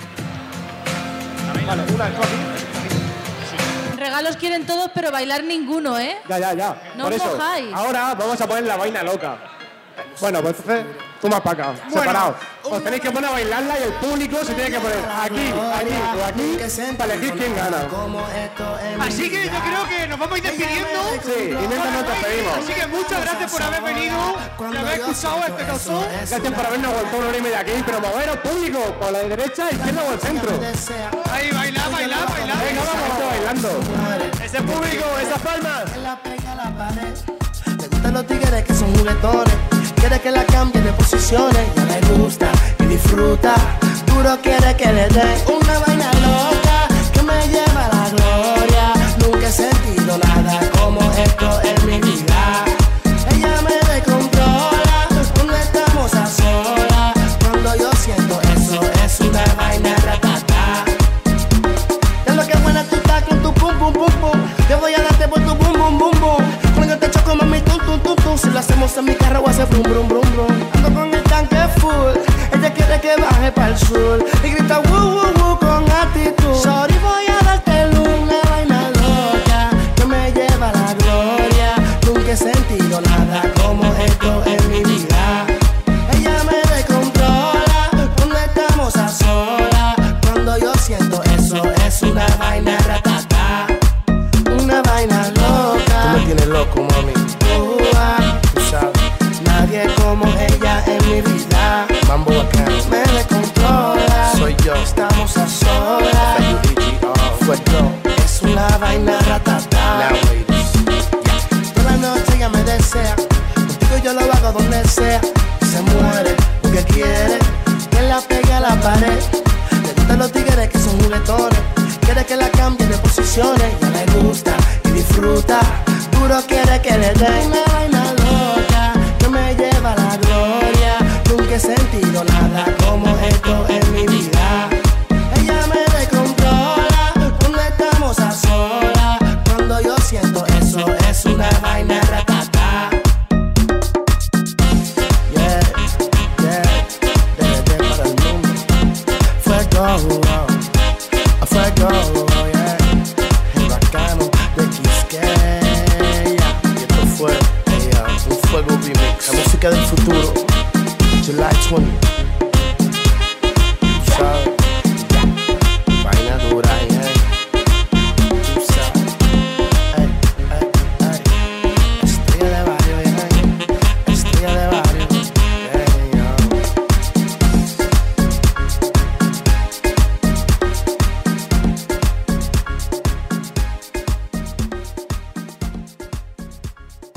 Vale, una, tú aquí. Regalos quieren todos, pero bailar ninguno, ¿eh? Ya, ya, ya. No Por os eso, mojáis. ahora vamos a poner la vaina loca. Bueno, pues entonces, tú más para acá, Bueno. separados. Os tenéis que poner a bailarla y el público se tiene que poner aquí, aquí o aquí para elegir quién gana. Así que yo creo que nos vamos a ir despidiendo. Sí, y mientras nos despedimos. Así que muchas gracias por haber venido y haber escuchado este caso. Gracias por habernos vuelto una hora y media aquí, pero moveros, público, por la derecha, izquierda o el centro. Ahí, bailar, bailar, bailar. Venga, vamos, vamos bailando. Ese público, esas palmas. Le gustan los tigres que son juguetones. Quiere que la cambie de posiciones. Ya le gusta y disfruta. Duro quiere que le dé una vaina loca que me lleva a la gloria. Nunca he sentido nada como esto en mi vida. Ella me descontrola cuando estamos a solas. Cuando yo siento eso es una vaina ratata. De lo que buena tú estás con tu pum pum pum pum. Yo voy a darte por tu bum bum bum bum. Cuando yo te choco mami tum tum tum tum. Si lo hacemos en mi carro voy a hacer brum brum brum brum. Ando con el tanque full. Este es una vaina ratata, una vaina loca. Tú me tienes loco, mami. Uh, ah, Tú sabes. nadie como ella en mi vida. Mambo bacano. Me descontrola. Soy yo. Estamos a solas. F U E G R. Fuego. Es una vaina ratata. Now, ladies. Toda la noche ella me desea. Contigo yo lo hago donde sea. Se muere porque quiere que la pegue a la pared. Le gustan los tigres que son juguetones. Quiere que la cambie de posiciones. Ya le gusta y disfruta. Duro quiere que le dé una vaina loca que me lleva a la gloria. Nunca he sentido nada como esto en mi vida. Ella me descontrola cuando estamos a solas. Cuando yo siento eso es una vaina ratata. Yeah, yeah, de, de para el mundo. Fuego, oh, fuego, oh, yeah. El bacano de Quisqueya. Y esto fue ella, un fuego remix. La música del futuro. July twentieth.